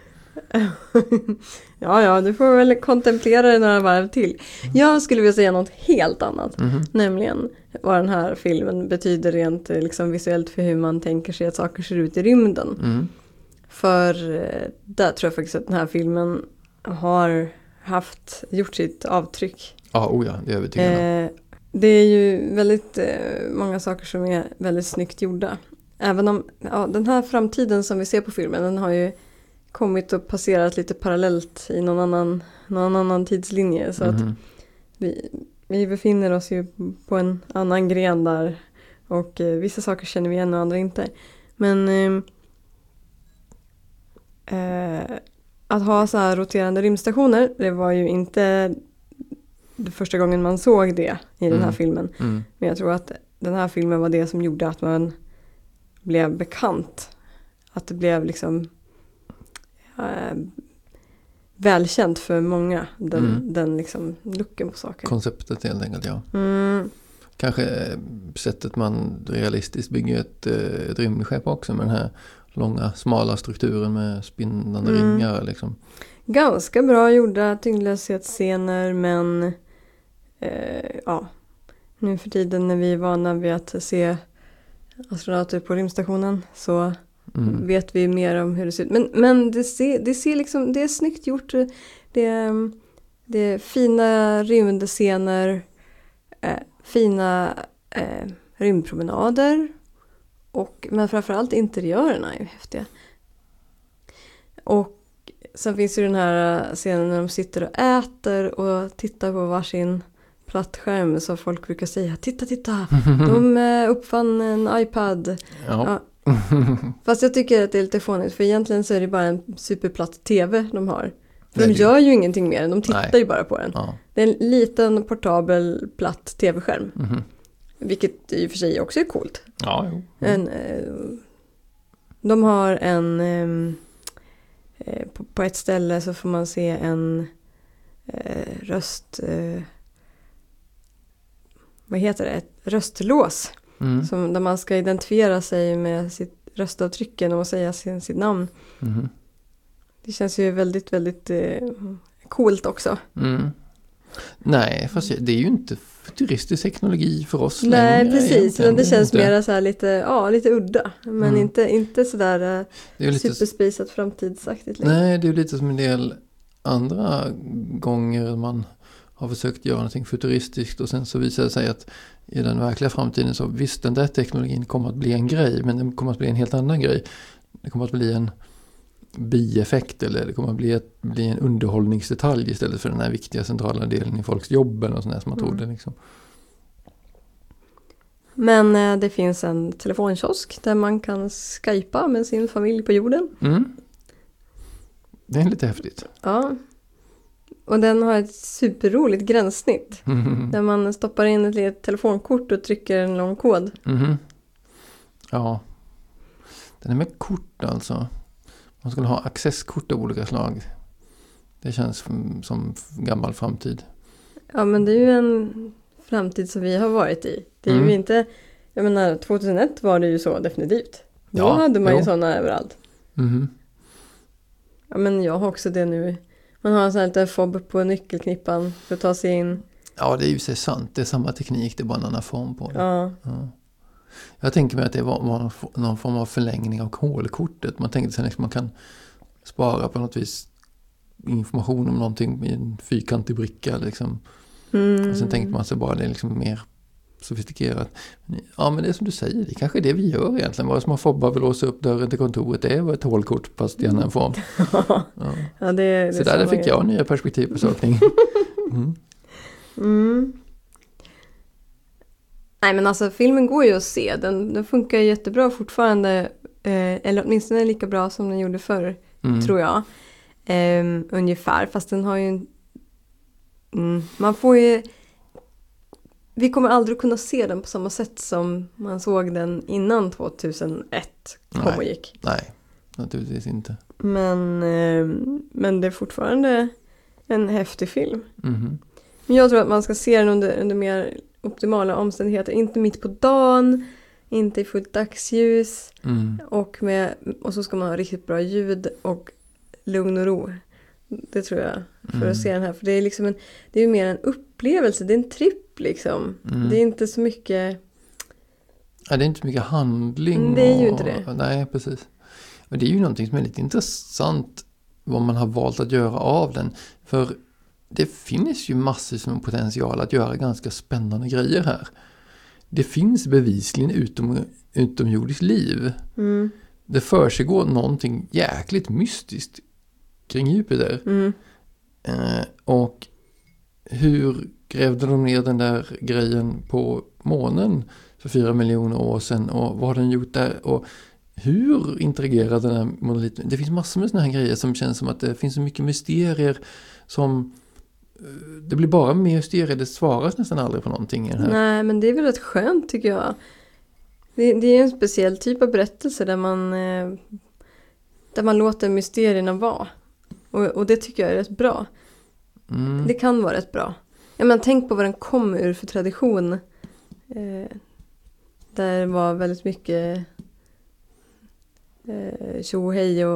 Ja, du får väl kontemplera det några varv till. Jag skulle vilja säga något helt annat. Nämligen vad den här filmen betyder rent liksom visuellt för hur man tänker sig att saker ser ut i rymden. För där tror jag faktiskt att den här filmen har gjort sitt avtryck. Ja, det är övertygande. Det är ju väldigt många saker som är väldigt snyggt gjorda. Även om den här framtiden som vi ser på filmen, den har ju kommit och passerat lite parallellt i någon annan tidslinje. Så att vi befinner oss ju på en annan gren där. Och vissa saker känner vi igen och andra inte. Men att ha så här roterande rymdstationer, det var ju inte det första gången man såg det i den här filmen. Men jag tror att den här filmen var det som gjorde att man blev bekant. Att det blev liksom välkänt för många den liksom looken på saker. Konceptet helt enkelt, ja. Kanske sättet man realistiskt bygger ett rymdskepp också med den här långa, smala strukturen med spinnande ringar liksom. Ganska bra gjorda tyngdlöshetsscener, men nu för tiden när vi är vana vid att se astronauter på rymdstationen så vet vi mer om hur det ser ut. Men det ser liksom, det är snyggt gjort. Det är fina rymdscener, fina rymdpromenader, men framförallt interiörerna är ju häftiga. Och sen finns ju den här scenen när de sitter och äter och tittar på varsin plattskärm, så folk brukar säga titta, de uppfann en iPad. Ja. Fast jag tycker att det är lite fånigt, för egentligen så är det bara en superplatt tv de har. För de gör ju ingenting mer än de tittar ju bara på den. Ja. Det är en liten portabel platt tv-skärm. Vilket i och för sig också är coolt. Ja, jo. De har en på ett ställe så får man se en röst vad heter det? Ett röstlås. Där man ska identifiera sig med sitt röstavtrycken och säga sitt namn. Det känns ju väldigt, väldigt coolt också. Nej, fast det är ju inte futuristisk teknologi för oss längre. Nej, precis. Men det känns inte. Mer så här lite udda. Men inte sådär superspisat framtidsaktigt. Nej, det är ju lite som en del andra gånger man har försökt göra någonting futuristiskt och sen så visar det sig att i den verkliga framtiden så visst, den där teknologin kommer att bli en grej, men den kommer att bli en helt annan grej. Det kommer att bli en bieffekt, eller det kommer att bli en underhållningsdetalj istället för den här viktiga centrala delen i folks jobb eller sånt där som man trodde liksom. Men det finns en telefonkiosk där man kan skypa med sin familj på jorden. Det är lite häftigt. Ja. Och den har ett superroligt gränssnitt. Där man stoppar in ett litet telefonkort och trycker en lång kod. Ja. Den är med kort alltså. Man skulle ha accesskort av olika slag. Det känns som gammal framtid. Ja, men det är ju en framtid som vi har varit i. Det är ju inte, jag menar 2001 var det ju så definitivt. Då hade man ju sådana överallt. Ja, men jag har också det nu. Man har en sån här liten fob på nyckelknippan för att ta sig in. Ja, det är ju så sant. Det är samma teknik, det är bara en annan form på det. Ja. Jag tänker mig att det var någon form av förlängning av kolkortet. Man tänkte sig att man kan spara på något vis information om någonting i en fyrkantig bricka. Liksom. Och sen tänkte man sig bara det är liksom mer sofistikerat. Ja, men det är som du säger, det kanske är det vi gör egentligen. Våra små fobbar vill låsa upp dörren till kontoret. Det var ett hålkort fast i annan form. Ja, det så där fick jag nya perspektiv på saken. Nej, men alltså filmen går ju att se. Den funkar ju jättebra fortfarande. Eller åtminstone lika bra som den gjorde förr, tror jag. ungefär. Fast den har ju... man får ju... Vi kommer aldrig kunna se den på samma sätt som man såg den innan 2001 kom och gick. Nej, naturligtvis inte. Men det är fortfarande en häftig film. Mm-hmm. Men jag tror att man ska se den under mer optimala omständigheter. Inte mitt på dagen, inte i fullt dagsljus. Och så ska man ha riktigt bra ljud och lugn och ro. Det tror jag. För att se den här. För det är liksom det är ju mer en upplevelse. Det är en tripp liksom. Det är inte så mycket... Ja, det är inte så mycket handling. Det är ju inte det. Nej, precis. Men det är ju någonting som är lite intressant vad man har valt att göra av den. För det finns ju massor med potential att göra ganska spännande grejer här. Det finns bevisligen utomjordiskt liv. Det försiggår någonting jäkligt mystiskt kring Jupiter. Och hur grävde de ner den där grejen på månen för 4 miljoner år sedan? Och vad har den gjort där? Och hur interagerade den här monoliten? Det finns massor med såna här grejer som känns som att det finns så mycket mysterier som... Det blir bara mer mysterier, det svaras nästan aldrig på någonting i den här. Nej, men det är väl rätt skönt tycker jag. Det är en speciell typ av berättelse där man låter mysterierna vara. Och det tycker jag är rätt bra. Det kan vara rätt bra. Ja, men tänk på vad den kom ur för tradition. Där var väldigt mycket tjohej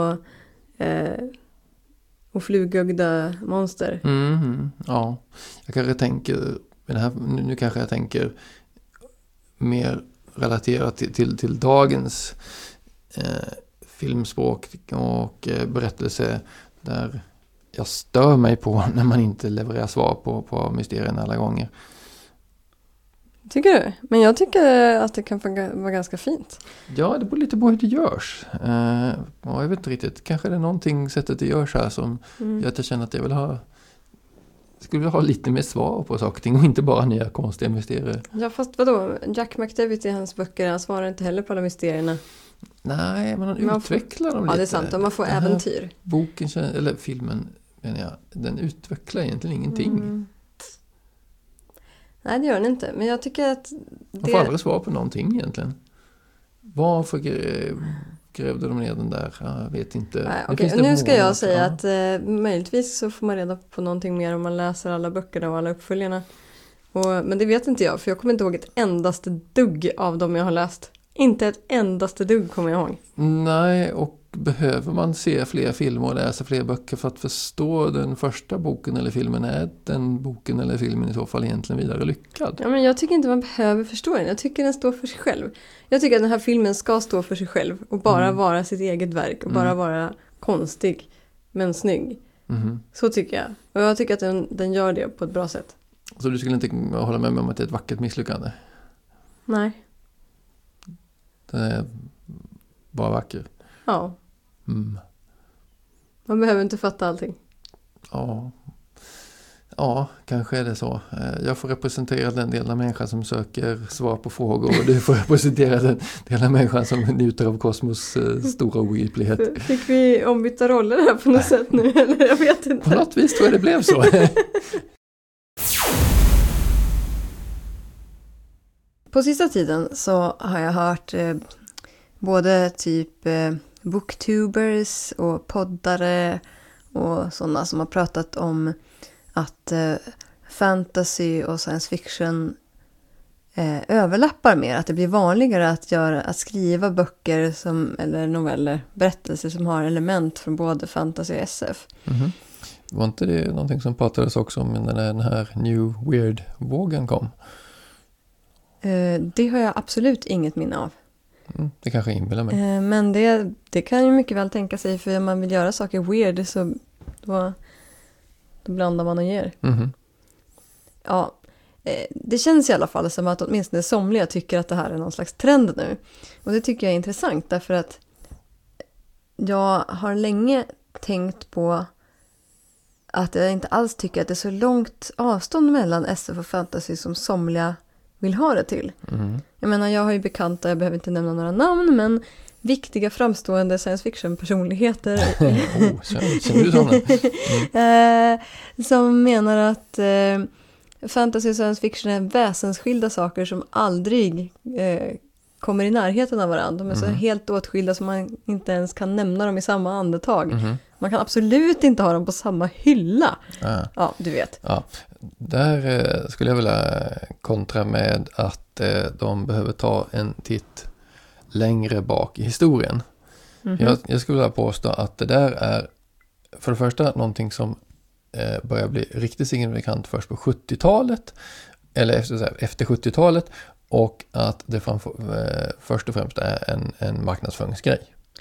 och flugögda monster. Ja, jag kanske tänker nu kanske jag tänker mer relaterat till dagens filmspråk och berättelse där jag stör mig på när man inte levererar svar på mysterien alla gånger. Tycker du? Men jag tycker att det kan vara ganska fint. Ja, det beror lite på hur det görs. Jag vet inte riktigt. Kanske det är någonting sättet det görs här som gör att jag känner att jag skulle vilja ha lite mer svar på saker och ting och inte bara nya konstiga mysterier. Ja, fast vadå? Jack McDevitt i hans böcker, han svarar inte heller på alla mysterierna. Nej, men han utvecklar dem lite. Ja, det är sant. Och man får äventyr. Boken, eller filmen, menar jag, den utvecklar egentligen ingenting. Nej, det gör den inte. Men jag tycker att... Man får aldrig svar på någonting egentligen. Varför grävde de ner den där? Jag vet inte. Nej, okay. Nu ska jag säga att möjligtvis så får man reda på någonting mer om man läser alla böckerna och alla uppföljarna. Men det vet inte jag, för jag kommer inte ihåg ett endaste dugg av dem jag har läst. Inte ett endaste dugg kommer jag ihåg. Nej, och behöver man se fler filmer och läsa fler böcker för att förstå den första boken eller filmen? Är den boken eller filmen i så fall egentligen vidare lyckad? Ja, men jag tycker inte man behöver förstå den. Jag tycker den står för sig själv. Jag tycker att den här filmen ska stå för sig själv och bara vara sitt eget verk och bara vara konstig men snygg. Så tycker jag. Och jag tycker att den gör det på ett bra sätt. Så du skulle inte hålla med mig om att det är ett vackert misslyckande? Nej. Den är bara vacker. Ja. Man behöver inte fatta allting. Ja, kanske är det så. Jag får representera den delen av människan som söker svar på frågor och du får representera den delen av människan som njuter av kosmos stora obegriplighet. Fick vi ombytta roller här på något sätt nu? Eller jag vet inte. På något vis tror jag det blev så. På sista tiden så har jag hört både typ booktubers och poddare och sådana som har pratat om att fantasy och science fiction överlappar mer. Att det blir vanligare att skriva böcker eller noveller, berättelser som har element från både fantasy och SF. Var inte det någonting som pratades också om när den här New Weird-vågen kom? Det har jag absolut inget minne av. Det kanske inbillar mig. Men det kan ju mycket väl tänka sig, för om man vill göra saker weird så då blandar man och ger. Ja, det känns i alla fall som att åtminstone somliga tycker att det här är någon slags trend nu. Och det tycker jag är intressant därför att jag har länge tänkt på att jag inte alls tycker att det är så långt avstånd mellan SF och fantasy som somliga vill ha det till. Mm. Jag menar, jag har ju bekanta, jag behöver inte nämna några namn, men viktiga framstående science fiction-personligheter Känner du sådana? som menar att fantasy och science fiction är väsensskilda saker som aldrig kommer i närheten av varandra. De är så helt åtskilda som man inte ens kan nämna dem i samma andetag. Man kan absolut inte ha dem på samma hylla. Ja, du vet. Ja. Där skulle jag vilja kontra med att de behöver ta en titt längre bak i historien. Jag skulle vilja påstå att det där är för det första någonting som börjar bli riktigt signifikant först på 70-talet eller efter 70-talet, och att det först och främst är en marknadsföringsgrej.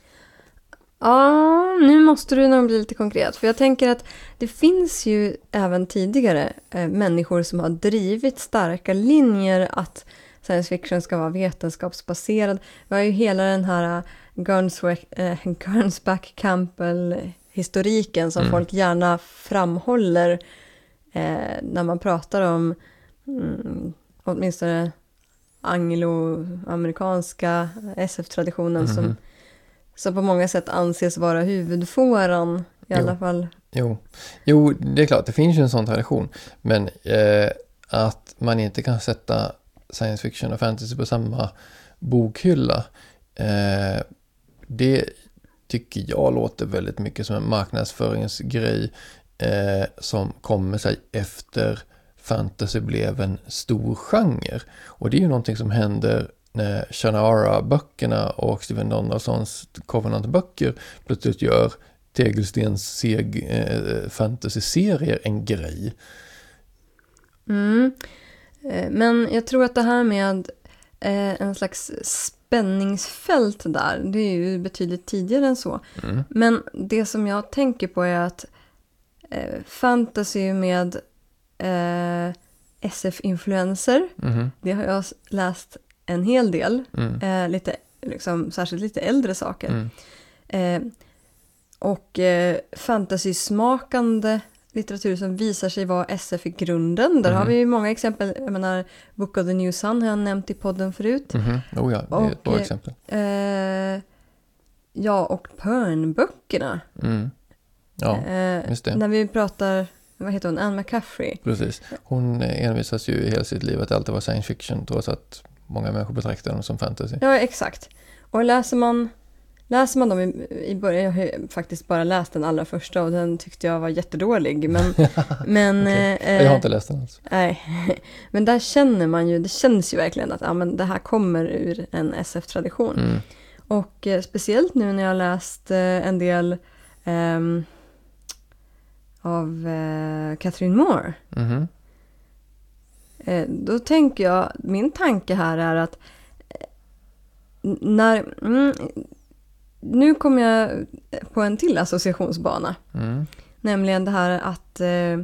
Ja, nu måste du nog bli lite konkret. För jag tänker att det finns ju även tidigare människor som har drivit starka linjer att science fiction ska vara vetenskapsbaserad. Vi har ju hela den här Gernsback Campbell-historiken som folk gärna framhåller när man pratar om åtminstone angloamerikanska SF-traditionen som på många sätt anses vara huvudfåran i alla fall. Jo, det är klart, det finns ju en sån tradition, men att man inte kan sätta science fiction och fantasy på samma bokhylla, det tycker jag låter väldigt mycket som en marknadsföringsgrej som kommer sig efter fantasy blev en stor genre. Och det är ju någonting som händer när Shannara-böckerna och Stephen Donaldsons Covenant-böcker plötsligt gör tegelstens fantasy-serier en grej. Men jag tror att det här med en slags spänningsfält där, det är ju betydligt tidigare än så. Men det som jag tänker på är att fantasy med SF-influenser, det har jag läst en hel del, lite, liksom, särskilt lite äldre saker. Och fantasy-smakande litteratur som visar sig vara SF i grunden. Där har vi ju många exempel. Jag menar, Book of the New Sun har jag nämnt i podden förut. Oh ja, det är ett bra exempel. Ja, och Pern-böckerna. Ja, just det. När vi pratar, vad heter hon? Anne McCaffrey. Precis. Hon envisas ju i hela sitt liv att det alltid var science fiction, trots att många människor betraktar dem som fantasy. Ja, exakt. Och läser man dem i början, jag har faktiskt bara läst den allra första och den tyckte jag var jättedålig. Men okay. Jag har inte läst den alls. Nej, men där känner man ju, det känns ju verkligen att men det här kommer ur en SF-tradition. Och speciellt nu när jag har läst en del av Catherine Moore. Då tänker jag, min tanke här är att nu kommer jag på en till associationsbana. Nämligen det här att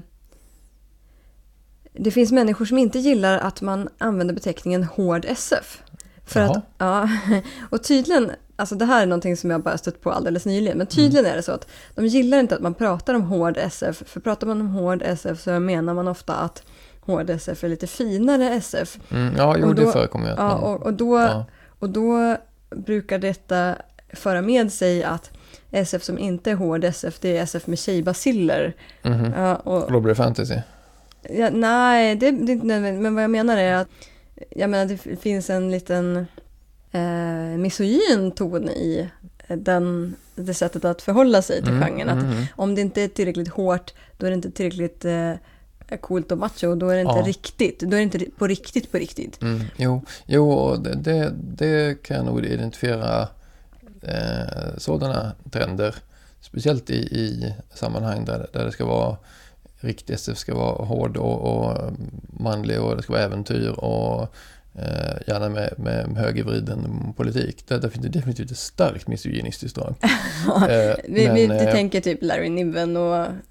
det finns människor som inte gillar att man använder beteckningen hård SF. För att, och tydligen, alltså det här är någonting som jag bara stött på alldeles nyligen, men tydligen är det så att de gillar inte att man pratar om hård SF, för pratar man om hård SF så menar man ofta att hård SF är lite finare SF. Det förekommer ju. Och då brukar detta föra med sig att SF som inte är hård SF, det är SF med tjejbaciller. Och då blir det fantasy? Ja, nej, det är inte nödvändigt. Men vad jag menar är att det finns en liten misogyn ton i det sättet att förhålla sig till genren. Att om det inte är tillräckligt hårt, då är det inte tillräckligt coolt och macho, då är det inte riktigt. Då är det inte på riktigt. Jo, det kan jag nog identifiera sådana trender. Speciellt i sammanhang där det ska vara riktigt SF, ska vara hård och manlig, och det ska vara äventyr och gärna med högervriden politik. Där finns det definitivt ett starkt misogynistiskt drag. Vi tänker typ Larry Niven och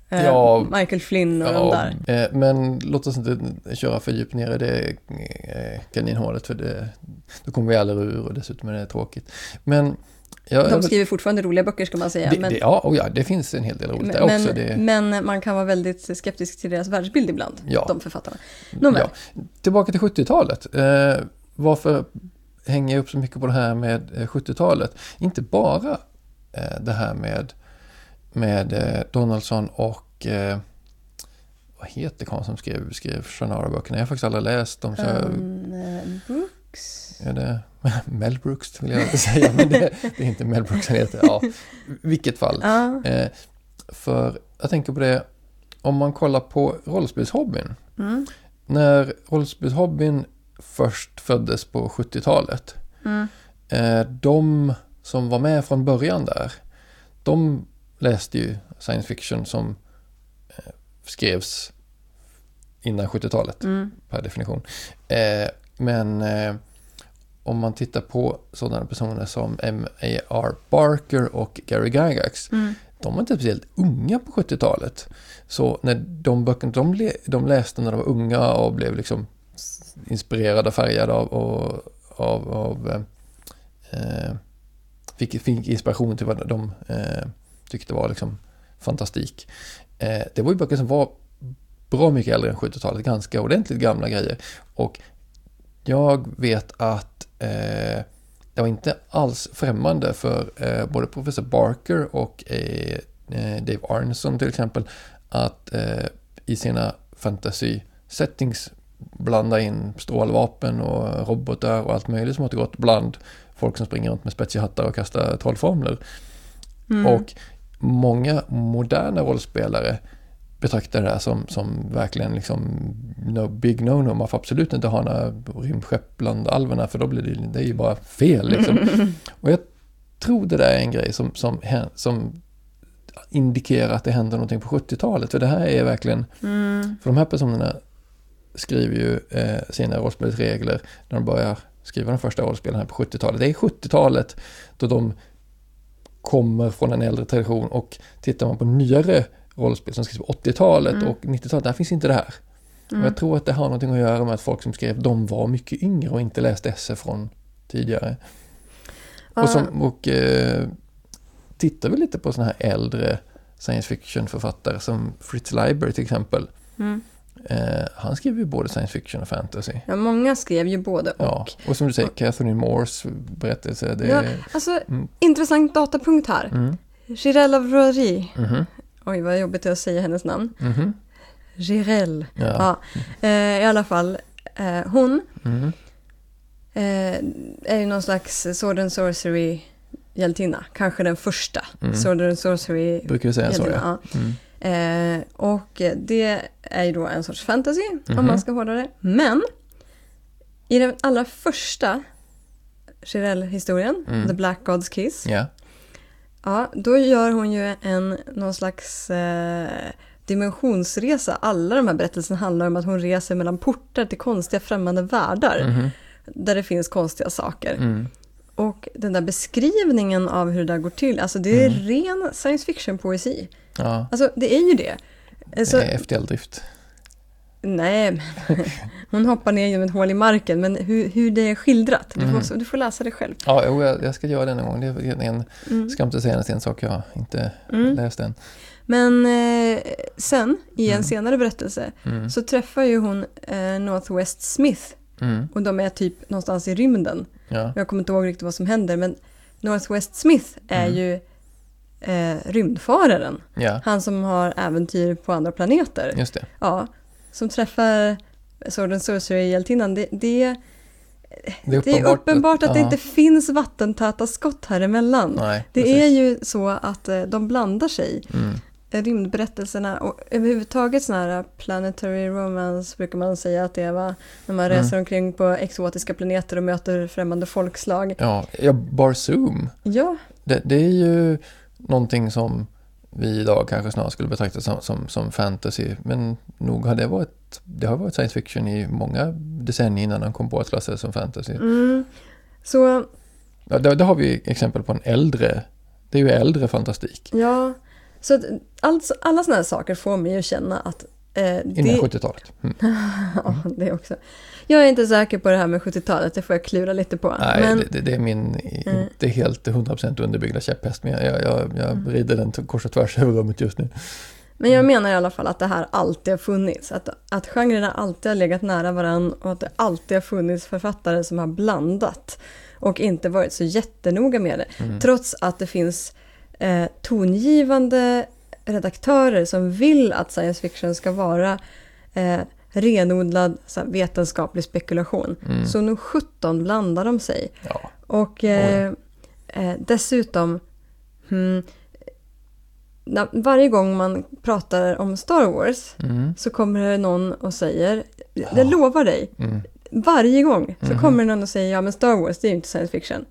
Michael Flynn och de där. Men låt oss inte köra för djupt ner i det kaninhålet, för då kommer vi aldrig ur, och dessutom är det tråkigt. Men de skriver fortfarande roliga böcker, ska man säga. Det finns en hel del roligt där också. Men man kan vara väldigt skeptisk till deras världsbild ibland, de författarna. Tillbaka till 70-talet. Varför hänger jag upp så mycket på det här med 70-talet? Inte bara det här med Donaldson och vad heter han som skrev Shannara-böckerna? Jag har faktiskt aldrig läst dem. Brooks? Är det Mel Brooks vill jag inte säga, men det är inte Mel Brooks han heter. Ja, vilket fall. För jag tänker på det, om man kollar på rollspelshobbyn. När rollspelshobbyn först föddes på 70-talet. De som var med från början där, de läste ju science fiction som skrevs innan 70-talet per definition. Men om man tittar på sådana personer som M.A.R. Barker och Gary Gygax, de var inte speciellt unga på 70-talet. Så när de böckerna de läste när de var unga och blev liksom inspirerade och färgade fick inspiration till vad de tyckte var liksom fantastik. Det var ju böcker som var bra mycket äldre än 70-talet, ganska ordentligt gamla grejer. Och jag vet att det var inte alls främmande för både professor Barker och Dave Arneson till exempel att i sina fantasy settings blanda in strålvapen och robotar och allt möjligt som har gått bland folk som springer runt med spetsiga hattar och kastar trollformler. Och många moderna rollspelare betraktar det här som verkligen liksom big no-no. Man får absolut inte ha några rymdskepp bland alverna, för då blir det är ju bara fel liksom. Och jag tror det där är en grej som indikerar att det händer någonting på 70-talet. För det här är verkligen, för de här personerna skriver ju sina rollspelsregler när de börjar skriva de första rollspelen här på 70-talet. Det är 70-talet då de kommer från en äldre tradition, och tittar man på nyare rollspel som skrivs på 80-talet och 90-talet, där finns inte det här. Och jag tror att det har någonting att göra med att folk som skrev, de var mycket yngre och inte läste esse från tidigare. Och tittar vi lite på såna här äldre science fiction-författare som Fritz Leiber till exempel. Han skrev ju både science fiction och fantasy. Ja, många skrev ju både och. Ja, och som du säger, Catherine Moores berättelse. Intressant datapunkt här. Jirel av Rory. Oj, vad jobbigt det är att säga hennes namn. Jirel. I alla fall, hon är ju någon slags Sword and Sorcery hjältinna. Kanske den första Sword and Sorcery brukar vi säga hjältinna. Så, ja. Och det är ju då en sorts fantasy, om man ska hålla det. Men i den allra första Jirel-historien, The Black God's Kiss, då gör hon ju någon slags dimensionsresa. Alla de här berättelserna handlar om att hon reser mellan portar till konstiga främmande världar där det finns konstiga saker. Och den där beskrivningen av hur det där går till, alltså det är ren science fiction-poesi. Ja. Alltså det är ju det. Alltså, det är FTL-drift. Nej, men hon hoppar ner genom ett hål i marken, men hur det är skildrat, du får läsa det själv. Ja, jag ska göra det en gång. Det är ska inte säga en sak jag inte läst än. Men sen, i en senare berättelse, så träffar ju hon Northwest Smith. Och de är typ någonstans i rymden. Ja. Jag kommer inte ihåg riktigt vad som händer, men Northwest Smith är ju rymdfararen. Ja. Han som har äventyr på andra planeter. Just det. Ja, som träffar Sword and Sorcery-hjältinnan. Det är uppenbart att det inte finns vattentäta skott här emellan. Nej, det är ju så att de blandar sig. Rymdberättelserna och överhuvudtaget såna här planetary romance brukar man säga att det är, va? När man reser omkring på exotiska planeter och möter främmande folkslag. Ja, Barsoom. Ja. Det är ju någonting som vi idag kanske snarare skulle betrakta som fantasy, men nog har det har varit science fiction i många decennier innan den kom på att klassa det som fantasy. Så ja, där har vi exempel på en äldre, det är ju äldre fantastik. Ja, Så att alla såna här saker får mig att känna att innan 70-talet. Ja, det också. Jag är inte säker på det här med 70-talet, det får jag klura lite på. Nej, men... det är min inte helt 100% underbyggda käpphäst, men jag rider den kors och tvärs över rummet just nu. Men jag menar i alla fall att det här alltid har funnits. Att genrerna alltid har legat nära varann och att det alltid har funnits författare som har blandat och inte varit så jättenoga med det. Trots att det finns tongivande redaktörer som vill att science fiction ska vara renodlad så här, vetenskaplig spekulation. Så nog 17 blandar de sig. Ja. Och dessutom varje gång man pratar om Star Wars så kommer det någon och säger, jag lovar dig, varje gång så kommer någon och säger, ja men Star Wars det är ju inte science fiction.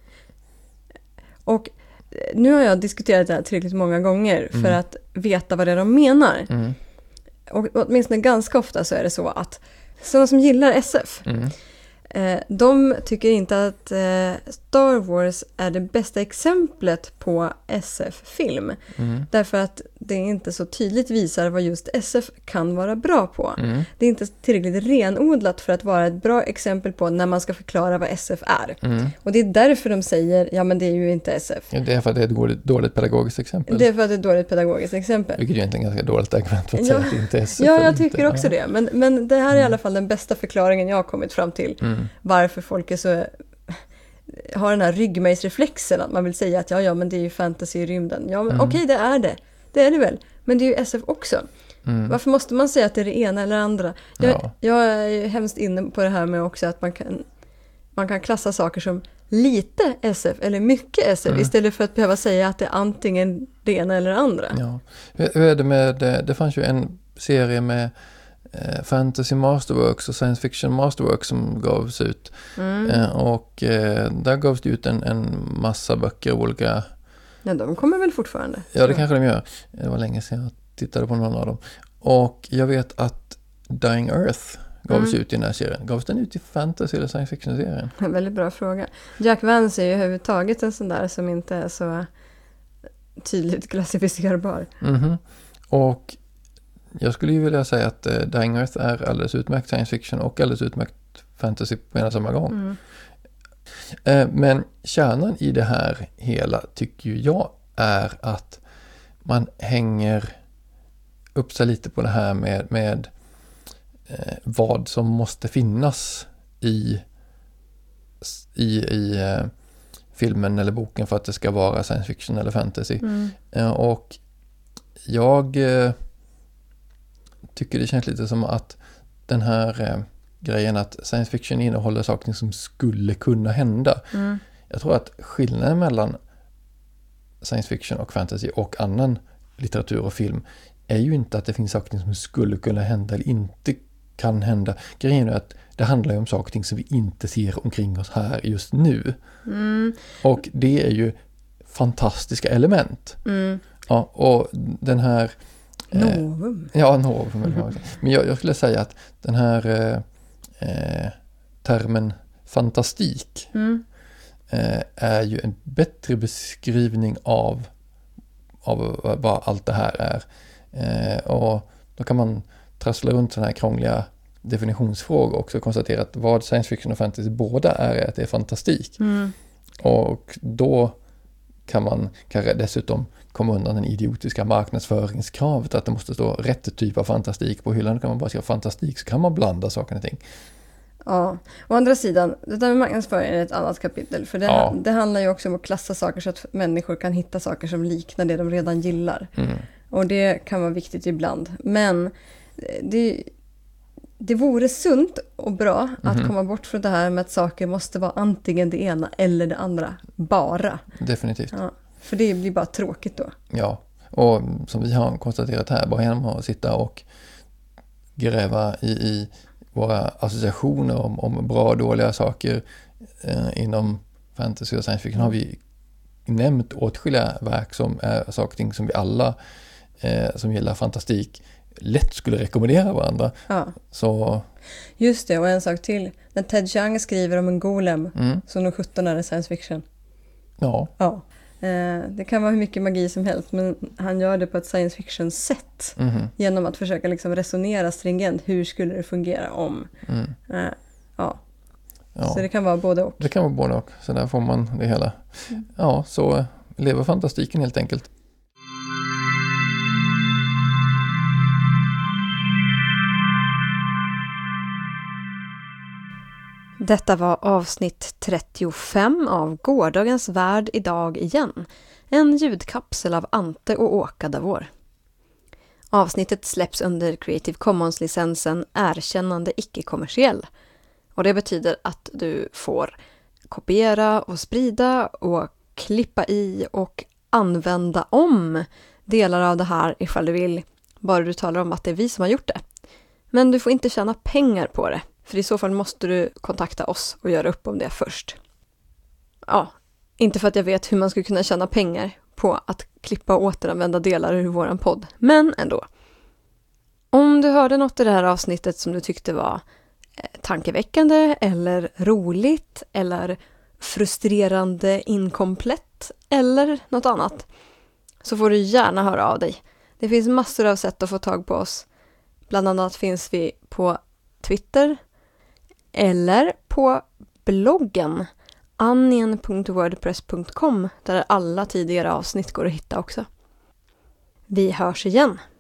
Och nu har jag diskuterat det här tillräckligt många gånger för att veta vad det är de menar. Och åtminstone ganska ofta så är det så att sådana som gillar SF de tycker inte att Star Wars är det bästa exemplet på SF-film. Därför att det inte så tydligt visar vad just SF kan vara bra på. Det är inte tillräckligt renodlat för att vara ett bra exempel på när man ska förklara vad SF är. Och det är därför de säger, ja men det är ju inte SF. Ja, det är för att det är ett dåligt pedagogiskt exempel. Det är för att det är ett dåligt pedagogiskt exempel. Vilket är egentligen ganska dåligt argument för att säga att det inte är SF. Ja, jag tycker också det. Men det här är i alla fall den bästa förklaringen jag har kommit fram till. Varför folk är så har den här ryggmärgsreflexen att man vill säga att ja men det är ju fantasy i rymden. Ja men okej, det är det. Det är det väl. Men det är ju SF också. Varför måste man säga att det är det ena eller andra? Jag är hemskt inne på det här med också att man kan klassa saker som lite SF eller mycket SF istället för att behöva säga att det är antingen det ena eller det andra. Ja. Hur är det med, det fanns ju en serie med Fantasy Masterworks och Science Fiction Masterworks som gavs ut. Och där gavs det ut en massa böcker av olika... Ja, de kommer väl fortfarande. Ja, det kanske de gör. Det var länge sedan jag tittade på någon av dem. Och jag vet att Dying Earth gavs ut i den här serien. Gavs den ut i fantasy eller science fiction-serien? En väldigt bra fråga. Jack Vance är ju överhuvudtaget en sån där som inte är så tydligt klassificerbar. Och jag skulle ju vilja säga att Dying Earth är alldeles utmärkt science fiction och alldeles utmärkt fantasy på en och samma gång. Men kärnan i det här hela tycker ju jag är att man hänger upp sig lite på det här med vad som måste finnas i filmen eller boken för att det ska vara science fiction eller fantasy. Och jag tycker det känns lite som att den här grejen att science fiction innehåller saker som skulle kunna hända. Jag tror att skillnaden mellan science fiction och fantasy och annan litteratur och film är ju inte att det finns saker som skulle kunna hända eller inte kan hända. Grejen är att det handlar ju om saker som vi inte ser omkring oss här just nu. Och det är ju fantastiska element. Ja, och den här Novum. Ja, novum. Men jag skulle säga att den här termen fantastik är ju en bättre beskrivning av vad allt det här är. Och då kan man trassla runt sådana här krångliga definitionsfrågor också och konstatera att vad science fiction och fantasy båda är att det är fantastik. Och då kan man kanske dessutom komma undan den idiotiska marknadsföringskravet att det måste stå rätt typ av fantastik på hyllan. Då kan man bara skriva fantastik så kan man blanda saker och ting. Ja, å andra sidan, det där med marknadsföring är ett annat kapitel. För det handlar ju också om att klassa saker så att människor kan hitta saker som liknar det de redan gillar. Och det kan vara viktigt ibland. Men det vore sunt och bra att komma bort från det här med att saker måste vara antingen det ena eller det andra. Bara. Definitivt. Ja, för det blir bara tråkigt då. Ja, och som vi har konstaterat här, bara genom att sitta och gräva i våra associationer om bra och dåliga saker inom fantasy och science fiction har vi nämnt åtskilliga verk som är saker och ting som vi alla som gillar fantastik lätt skulle rekommendera varandra. Ja. Så... Just det, och en sak till. När Ted Chiang skriver om en golem så nog 17 är det science fiction. Ja. Det kan vara hur mycket magi som helst, men han gör det på ett science fiction-sätt. Genom att försöka liksom resonera stringent. Hur skulle det fungera om? Ja. Så det kan vara både och. Det kan vara både och. Så där får man det hela. Ja, så lever fantastiken helt enkelt. Detta var avsnitt 35 av Gårdagens värld idag igen. En ljudkapsel av Ante och Åka Davor. Avsnittet släpps under Creative Commons-licensen Erkännande icke-kommersiell. Och det betyder att du får kopiera och sprida och klippa i och använda om delar av det här ifall du vill. Bara du talar om att det är vi som har gjort det. Men du får inte tjäna pengar på det. För i så fall måste du kontakta oss och göra upp om det först. Ja, inte för att jag vet hur man skulle kunna tjäna pengar på att klippa och återanvända delar ur våran podd. Men ändå. Om du hörde något i det här avsnittet som du tyckte var tankeväckande eller roligt eller frustrerande inkomplett eller något annat, så får du gärna höra av dig. Det finns massor av sätt att få tag på oss. Bland annat finns vi på Twitter eller på bloggen annien.wordpress.com där alla tidigare avsnitt går att hitta också. Vi hörs igen!